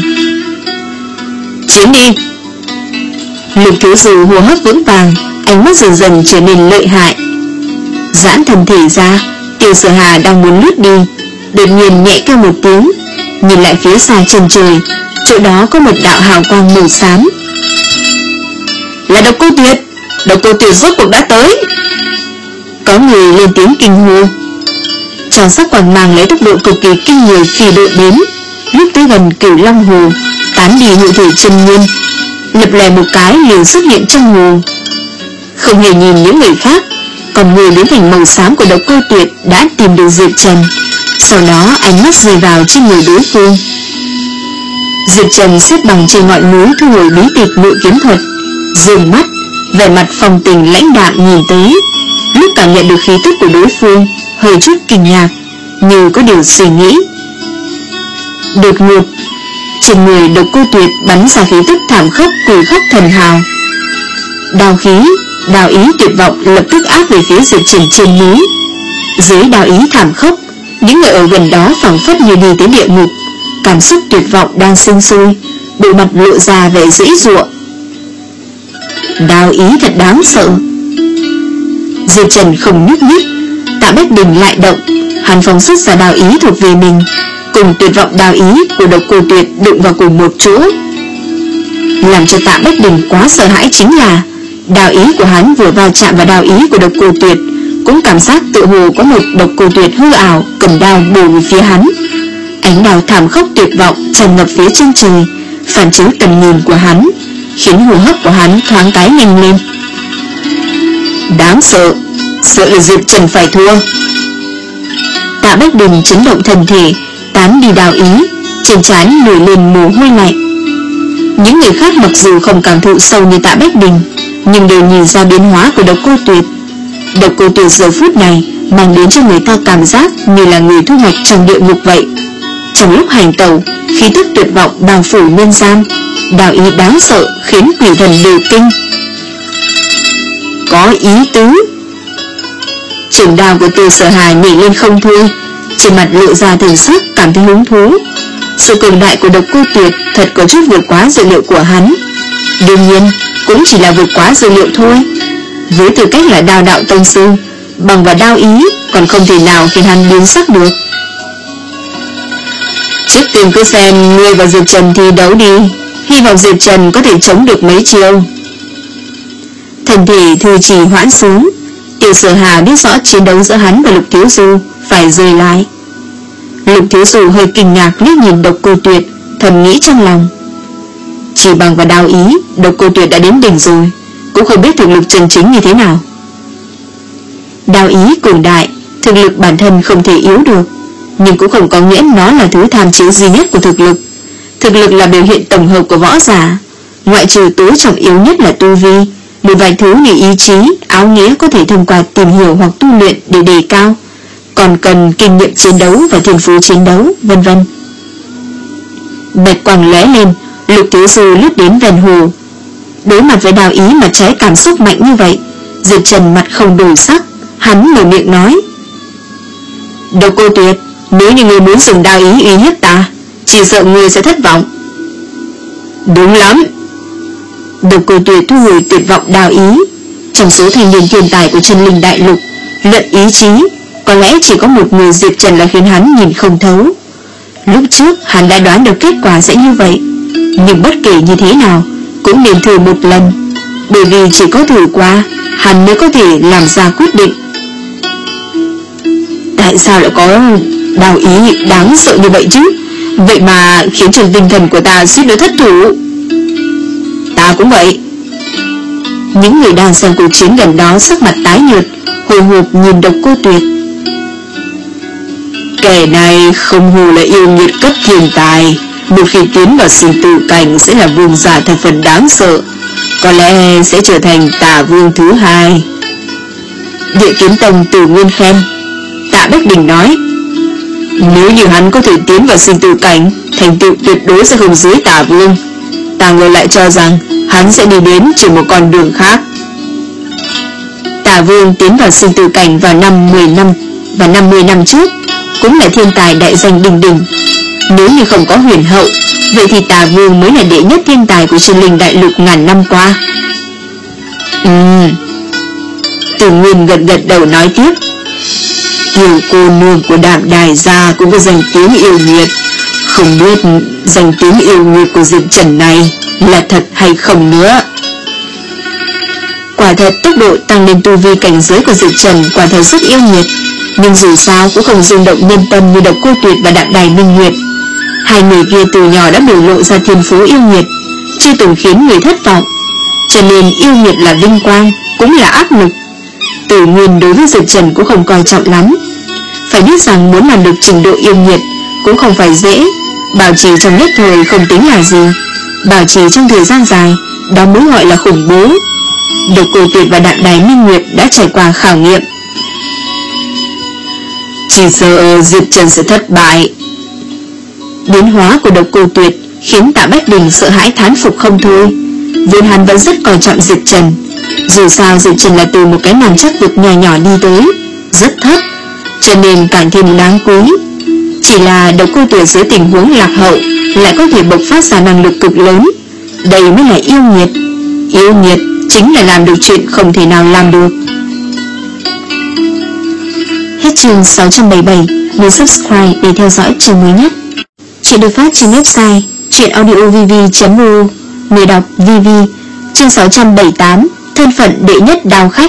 Chiến đi. Lục Thiếu Du hô hấp vững vàng, ánh mắt dần dần trở nên lợi hại. Giãn thân thể ra, Tiêu Sở Hà đang muốn lướt đi, đột nhiên nhẹ kêu một tiếng, nhìn lại phía xa chân trời, chỗ đó có một đạo hào quang màu xám. Là Độc Cô Tuyệt, Độc Cô Tuyệt rốt cuộc đã tới. Có người lên tiếng kinh hô. Tròn sắc quang mang lấy tốc độ cực kỳ kinh người phi đội đến, lúc tới gần Cửu Long Hồ, tán đi hộ thể chân nguyên, lập lè một cái liền xuất hiện trong hồ. Không hề nhìn những người khác, còn người biến thành màu xám của Độc Cô Tuyệt đã tìm được Diệp Trần. Sau đó ánh mắt rơi vào trên người đối phương. Diệp Trần xếp bằng trên ngọn núi thu hồi bí tịch ngự kiếm thuật, dừng mắt, vẻ mặt phong tình lãnh đạm nhìn tới. Lúc cảm nhận được khí tức của đối phương, hơi chút kinh ngạc, như có điều suy nghĩ. Đột ngột, trên người Độc Cô Tuyệt bắn ra khí tức thảm khốc quỷ khốc thần hào. Đao khí, đao ý tuyệt vọng lập tức áp về phía Diệp Trần trên núi. Dưới đao ý thảm khốc, những người ở gần đó phảng phất như đi tới địa ngục, cảm xúc tuyệt vọng đang sinh sôi, bộ mặt lộ ra vẻ dễ dụa. Đao ý thật đáng sợ. Diệp Trần không nhúc nhích, Tạ Bách Đình lại động, hắn phóng xuất ra đao ý thuộc về mình, cùng tuyệt vọng đao ý của Độc Cô Tuyệt đụng vào cùng một chỗ. Làm cho Tạ Bách Đình quá sợ hãi chính là đao ý của hắn vừa vào chạm vào đao ý của Độc Cô Tuyệt, cũng cảm giác tự hồ có một Độc Cô Tuyệt hư ảo cầm đao bổ về phía hắn. Ánh đao thảm khốc tuyệt vọng tràn ngập phía chân trời, phản chiếu tầm nhìn của hắn, khiến hô hấp của hắn thoáng cái nhanh lên. Đáng sợ, sợ là Diệp Trần phải thua. Tạ Bách Đình chấn động thần thể, tán đi đao ý, trên trán nổi lên mồ hôi lạnh. Những người khác mặc dù không cảm thụ sâu như Tạ Bách Đình, nhưng đều nhìn ra biến hóa của Độc Cô Tuyệt. Độc Cô Tuyệt giờ phút này mang đến cho người ta cảm giác như là người thu hoạch trong địa ngục vậy. Trong lúc hành tẩu, khí tức tuyệt vọng bao phủ nhân gian, đao ý đáng sợ khiến quỷ thần đều kinh. Có ý tứ. Trường đao của Tiêu Sở Hà nhảy lên không thôi, trên mặt lộ ra thần sắc cảm thấy hứng thú. Sự cường đại của Độc Cô Tuyệt thật có chút vượt quá dự liệu của hắn. Đương nhiên cũng chỉ là vượt quá dự liệu thôi. Với tư cách là đao đạo tông sư, bằng vào đao ý còn không thể nào khiến hắn biến sắc được. Trước tiên cứ xem ngươi và Diệp Trần thi đấu đi, hy vọng Diệp Trần có thể chống được mấy chiêu. Thần thể thư trì hoãn xuống. Tiêu Sở Hà biết rõ chiến đấu giữa hắn và Lục Thiếu Du phải rời lại. Lục Thiếu Du hơi kinh ngạc liếc nhìn Độc Cô Tuyệt, thầm nghĩ trong lòng, chỉ bằng vào đao ý, Độc Cô Tuyệt đã đến đỉnh rồi, cũng không biết thực lực chân chính như thế nào. Đao ý cường đại, thực lực bản thân không thể yếu được, nhưng cũng không có nghĩa nó là thứ tham chiếu duy nhất của thực lực. Thực lực là biểu hiện tổng hợp của võ giả, ngoại trừ tối trọng yếu nhất là tu vi, một vài thứ như ý chí, áo nghĩa có thể thông qua tìm hiểu hoặc tu luyện để đề cao, còn cần kinh nghiệm chiến đấu và thiên phú chiến đấu, vân vân. Bạch quang lóe lên, Lục Thiếu Du lướt đến ven hồ. Đối mặt với đao ý mà trái cảm xúc mạnh như vậy, Diệp Trần mặt không đổi sắc, hắn mở miệng nói: Độc Cô Tuyệt, nếu như ngươi muốn dùng đao ý uy hiếp ta, chỉ sợ ngươi sẽ thất vọng. Đúng lắm. Độc Cô Tuyệt thu hồi tuyệt vọng đao ý, Trong số thanh niên thiên tài của Chân Linh Đại Lục, luận ý chí, có lẽ chỉ có một người Diệp Trần là khiến hắn nhìn không thấu. Lúc trước hắn đã đoán được kết quả sẽ như vậy, nhưng bất kể như thế nào cũng nên thử một lần, bởi vì chỉ có thử qua hắn mới có thể làm ra quyết định. Tại sao lại có đào ý đáng sợ như vậy chứ? Vậy mà khiến cho tinh thần của ta suýt nữa thất thủ. Ta cũng vậy. Những người đang xem cuộc chiến gần đó sắc mặt tái nhợt, hồi hộp nhìn Độc Cô Tuyệt. Kẻ này không hù là yêu nghiệt cấp thiên tài, một khi tiến vào sinh tử cảnh sẽ là vương giả thật phần đáng sợ, có lẽ sẽ trở thành Tà Vương thứ hai. Địa Kiếm Tông Tử Nguyên khen. Tạ Bách Đình nói, nếu như hắn có thể tiến vào sinh tử cảnh, thành tựu tuyệt đối sẽ không dưới Tà Vương. Ta ngược lại cho rằng hắn sẽ đi đến chỉ một con đường khác. Tà Vương tiến vào sinh tử cảnh vào năm mười năm và năm mươi năm trước, cũng là thiên tài đại danh đình đình. Nếu như không có huyền hậu, vậy thì Tà Vương mới là đệ nhất thiên tài của Chân Linh Đại Lục ngàn năm qua. Ừm Tử Nguyên gật gật đầu nói tiếp, tiểu cô nương của Đạm Đài gia cũng có danh tiếng yêu nghiệt, không biết danh tiếng yêu nghiệt của Diệp Trần này là thật hay không nữa. Quả thật tốc độ tăng lên tu vi cảnh giới của Diệp Trần quả thật rất yêu nghiệt, nhưng dù sao cũng không rung động nhân tâm như Độc Cô Tuyệt và Đạm Đài Minh Nguyệt. Hai người kia từ nhỏ đã biểu lộ ra thiên phú yêu nghiệt, chưa từng khiến người thất vọng, cho nên yêu nghiệt là vinh quang, cũng là áp lực. Tử Nguyên đối với Diệp Trần cũng không coi trọng lắm. Phải biết rằng muốn làm được trình độ yêu nghiệt cũng không phải dễ, bảo trì trong nhất thời không tính là gì, bảo trì trong thời gian dài, đó mới gọi là khủng bố. Độc Cô Tuyệt và Đạm Đài Minh Nguyệt đã trải qua khảo nghiệm. Chỉ sợ Diệp Trần sẽ thất bại. Biến hóa của Độc Cô Tuyệt khiến Tạ Bách Đình sợ hãi thán phục không thôi. Vốn hắn vẫn rất coi trọng Diệp Trần, dù sao Diệp Trần là từ một cái nằm chắc vực nhỏ nhỏ đi tới, rất thấp, cho nên càng thêm đáng quý. Chỉ là Độc Cô Tuyệt dưới tình huống lạc hậu lại có thể bộc phát ra năng lực cực lớn, đây mới là yêu nghiệt. Yêu nghiệt chính là làm được chuyện không thể nào làm được. Hết chương sáu trăm bảy mươi bảy. Nhớ subscribe để theo dõi chương mới nhất. Chuyện được phát trên website truyệnaudiovv chấm o. Người đọc vê vê. Chương sáu trăm bảy mươi tám. Thân phận đệ nhất đao khách.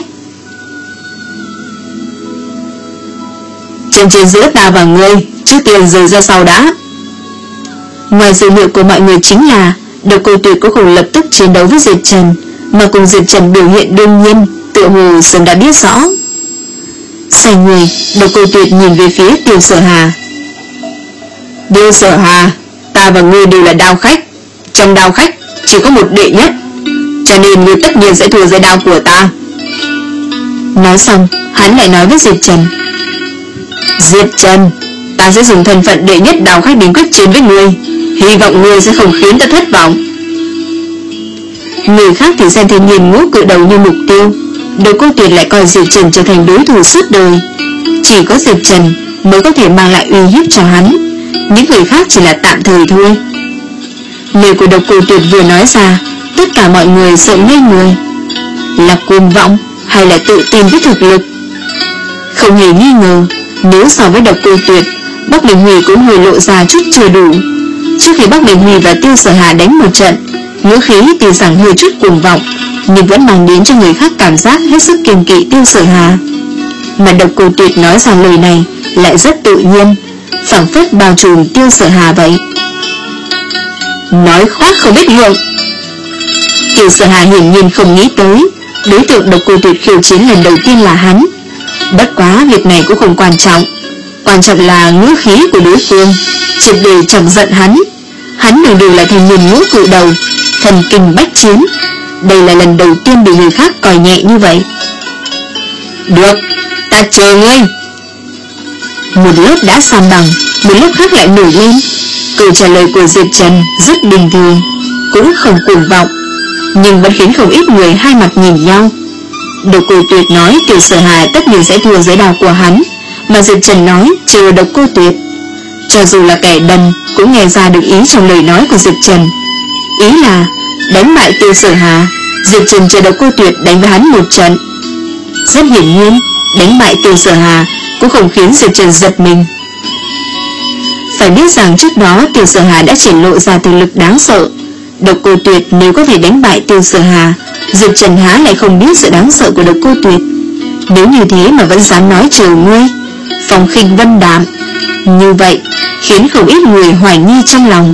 Trận chiến giữa ta và ngươi, trước tiên rời ra sau đã. Ngoài dự liệu của mọi người chính là Độc Cô Tuyệt cũng không lập tức chiến đấu với Diệp Trần, mà cùng Diệp Trần biểu hiện đương nhiên, tựa hồ sớm đã biết rõ. Xoay người, Độc Cô Tuyệt nhìn về phía Tiêu Sở Hà. Tiêu Sở Hà, ta và ngươi đều là đao khách, trong đao khách chỉ có một đệ nhất, cho nên ngươi tất nhiên sẽ thua dưới đao của ta. Nói xong, hắn lại nói với Diệp Trần, Diệp Trần, ta sẽ dùng thân phận đệ nhất đao khách đến quyết chiến với ngươi, hy vọng ngươi sẽ không khiến ta thất vọng. Người khác thì xem thiên nhiên ngũ cự đầu như mục tiêu, Độc Cô Tuyệt lại coi Diệp Trần trở thành đối thủ suốt đời. Chỉ có Diệp Trần mới có thể mang lại uy hiếp cho hắn, những người khác chỉ là tạm thời thôi. Lời của Độc Cô Tuyệt vừa nói ra, tất cả mọi người sợ ngây người. Là cuồng vọng hay là tự tin với thực lực? Không hề nghi ngờ, nếu so với Độc Cô Tuyệt, Bắc Bình Huy cũng hơi lộ ra chút chưa đủ. Trước khi Bắc Bình Huy và Tiêu Sở Hà đánh một trận, ngữ khí tuy rằng hơi chút cuồng vọng, nhưng vẫn mang đến cho người khác cảm giác hết sức kiêng kỵ Tiêu Sở Hà. Mà Độc Cô Tuyệt nói ra lời này lại rất tự nhiên, phảng phất bao trùm Tiêu Sở Hà vậy. Nói khoác không biết ngượng. Tiêu Sở Hà hiển nhiên không nghĩ tới đối tượng Độc Cô Tuyệt khiêu chiến lần đầu tiên là hắn. Bất quá việc này cũng không quan trọng, quan trọng là ngữ khí của đối phương, triệt để chọc giận hắn. Hắn đường đường là thanh niên ngũ cự đầu, thần kinh bách chiến, đây là lần đầu tiên bị người khác coi nhẹ như vậy. Được, ta chờ ngươi. Một lớp đã san bằng, một lớp khác lại nổi lên. Câu trả lời của Diệp Trần rất bình thường, cũng không cuồng vọng, nhưng vẫn khiến không ít người hai mặt nhìn nhau. Độc Cô Tuyệt nói Tiêu Sở Hà tất nhiên sẽ thua dưới đao của hắn, mà Diệp Trần nói trừ Độc Cô Tuyệt. Cho dù là kẻ đần cũng nghe ra được ý trong lời nói của Diệp Trần, ý là đánh bại Tiêu Sở Hà Diệp Trần chờ độc cô tuyệt đánh với hắn một trận. Rất hiển nhiên, đánh bại Tiêu Sở Hà cũng không khiến Diệp Trần giật mình. Phải biết rằng trước đó Tiêu Sở Hà đã triển lộ ra thực lực đáng sợ. Độc cô tuyệt nếu có thể đánh bại Tiêu Sở Hà, Diệp Trần há lại không biết sự đáng sợ của độc cô tuyệt. Nếu như thế mà vẫn dám nói chờ ngươi, phong khinh vân đạm, như vậy khiến không ít người hoài nghi trong lòng.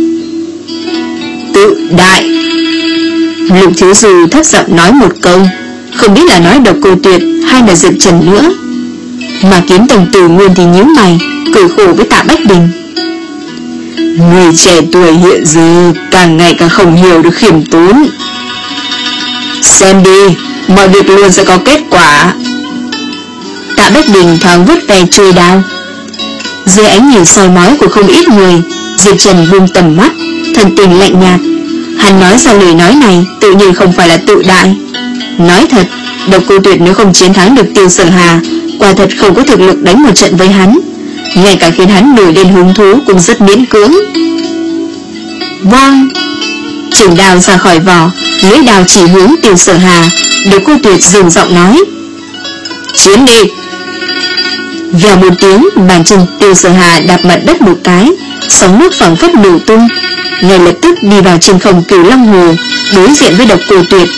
Tự đại. Lục Thiếu Du thấp giọng nói một câu, không biết là nói độc cô tuyệt hay là Diệp Trần nữa. Mà Kiếm Tông Tử Nguyên thì nhíu mày, cười khổ với Tạ Bách Đình. Người trẻ tuổi hiện giờ càng ngày càng không hiểu được khiêm tốn. Xem đi, mọi việc luôn sẽ có kết quả. Tạ Bách Đình thoáng vứt về chuôi đao. Dưới ánh nhìn soi mói của không ít người, Diệp Trần buông tầm mắt, thần tình lạnh nhạt. Hắn nói ra lời nói này tự nhiên không phải là tự đại. Nói thật, độc cô tuyệt nếu không chiến thắng được Tiêu Sở Hà, quả thật không có thực lực đánh một trận với hắn. Ngay cả khiến hắn nổi lên hứng thú cũng rất miễn cưỡng. Vâng. Trường đao ra khỏi vỏ, lưỡi đao chỉ hướng Tiêu Sở Hà. Độc cô tuyệt dừng giọng nói, chiến đi. Vèo một tiếng, bàn chân Tiêu Sở Hà đạp mặt đất một cái, sóng nước phẳng phất nổ tung, ngay lập tức đi vào trên không Cửu Long Hồ, đối diện với độc cô tuyệt.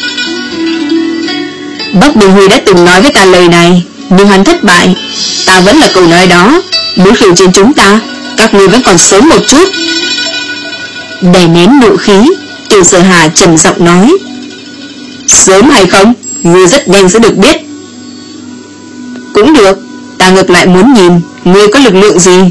Bắc Bình Huy đã từng nói với ta lời này, nhưng hắn thất bại. Ta vẫn là câu nói đó, muốn khiêu chiến chúng ta, các ngươi vẫn còn sớm một chút. Đè nén nộ khí, Tiêu Sở Hà trầm giọng nói, sớm hay không, ngươi rất nhanh sẽ được biết. Cũng được, ta ngược lại muốn nhìn ngươi có lực lượng gì.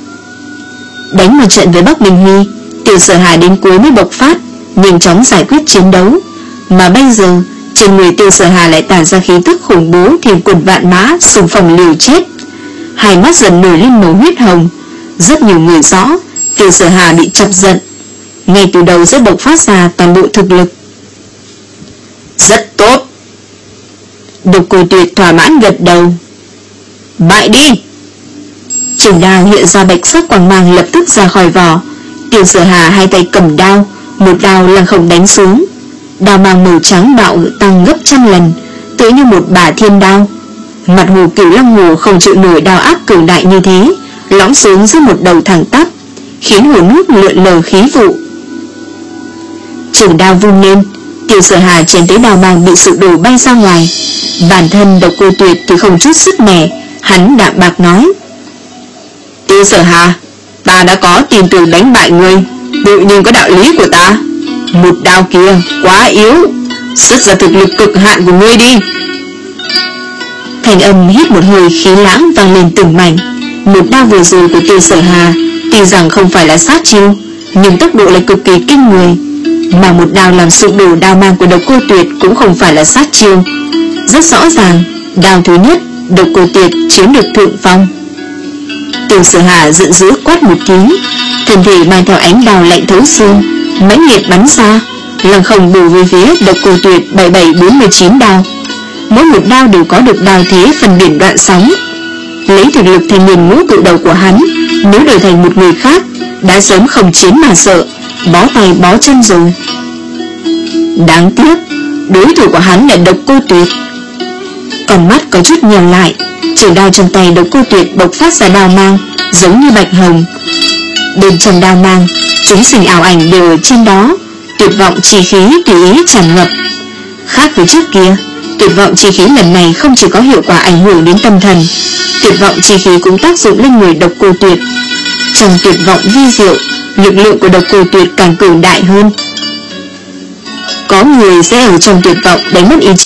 Đánh một trận với Bắc Bình Huy, Tiêu Sở Hà đến cuối mới bộc phát, nhanh chóng giải quyết chiến đấu. Mà bây giờ trên người Tiêu Sở Hà lại tản ra khí tức khủng bố, thiên quần vạn mã, xung phong liều chết. Hai mắt dần nổi lên màu huyết hồng. Rất nhiều người rõ Tiêu Sở Hà bị chọc giận, ngay từ đầu sẽ bộc phát ra toàn bộ thực lực. Rất tốt. Độc cô tuyệt thỏa mãn gật đầu. Bại đi. Trường đao hiện ra bạch sắc quang mang lập tức ra khỏi vỏ. Tiêu Sở Hà hai tay cầm đao, một đao lăng không đánh xuống. Đao mang màu trắng bạo tăng gấp trăm lần, tựa như một bả thiên đao. Mặt hồ Cửu Long Hồ không chịu nổi đao áp cường đại như thế, lõm xuống dưới một đầu thẳng tắp, khiến hồ nước lượn lờ khí vụ. Trường đao vung lên, Tiêu Sở Hà chém tới đao mang bị sự đổ bay ra ngoài. Bản thân độc cô tuyệt thì không chút sức mẻ, hắn đạm bạc nói, Tiêu Sở Hà, ta đã có tin tưởng đánh bại ngươi, tự nhiên có đạo lý của ta. Một đao kia quá yếu, xuất ra thực lực cực hạn của ngươi đi. Thành âm hít một hơi khí lãng vang lên từng mảnh. Một đao vừa rồi của Tiêu Sở Hà tuy rằng không phải là sát chiêu, nhưng tốc độ lại cực kỳ kinh người. Mà một đao làm sụp đổ đao mang của độc cô tuyệt cũng không phải là sát chiêu. Rất rõ ràng, đao thứ nhất độc cô tuyệt chiếm được thượng phong. Tiêu Sở Hà giận dữ quát một tiếng, thân thể mang theo ánh đao lạnh thấu xương, mãnh liệt bắn ra, lăng không bổ về phía độc cô tuyệt bảy bảy bốn mươi chín đao. Mỗi một đao đều có được đao thế phần biển đoạn sóng. Lấy thực lực thành niên ngũ cự đầu của hắn, nếu đổi thành một người khác đã sớm không chiến mà sợ, bó tay bó chân rồi. Đáng tiếc, đối thủ của hắn là độc cô tuyệt. Còn mắt có chút nhèo lại, trường đao trong tay độc cô tuyệt bộc phát ra đao mang giống như bạch hồng. Bên trong đao mang, chúng sinh ảo ảnh đều ở trên đó, tuyệt vọng chi khí tùy ý tràn ngập. Khác với trước kia, tuyệt vọng chi khí lần này không chỉ có hiệu quả ảnh hưởng đến tâm thần, tuyệt vọng chi khí cũng tác dụng lên người độc cô tuyệt. Trong tuyệt vọng vi diệu, lực lượng của độc cô tuyệt càng cường đại hơn. Có người sẽ ở trong tuyệt vọng đánh mất ý chí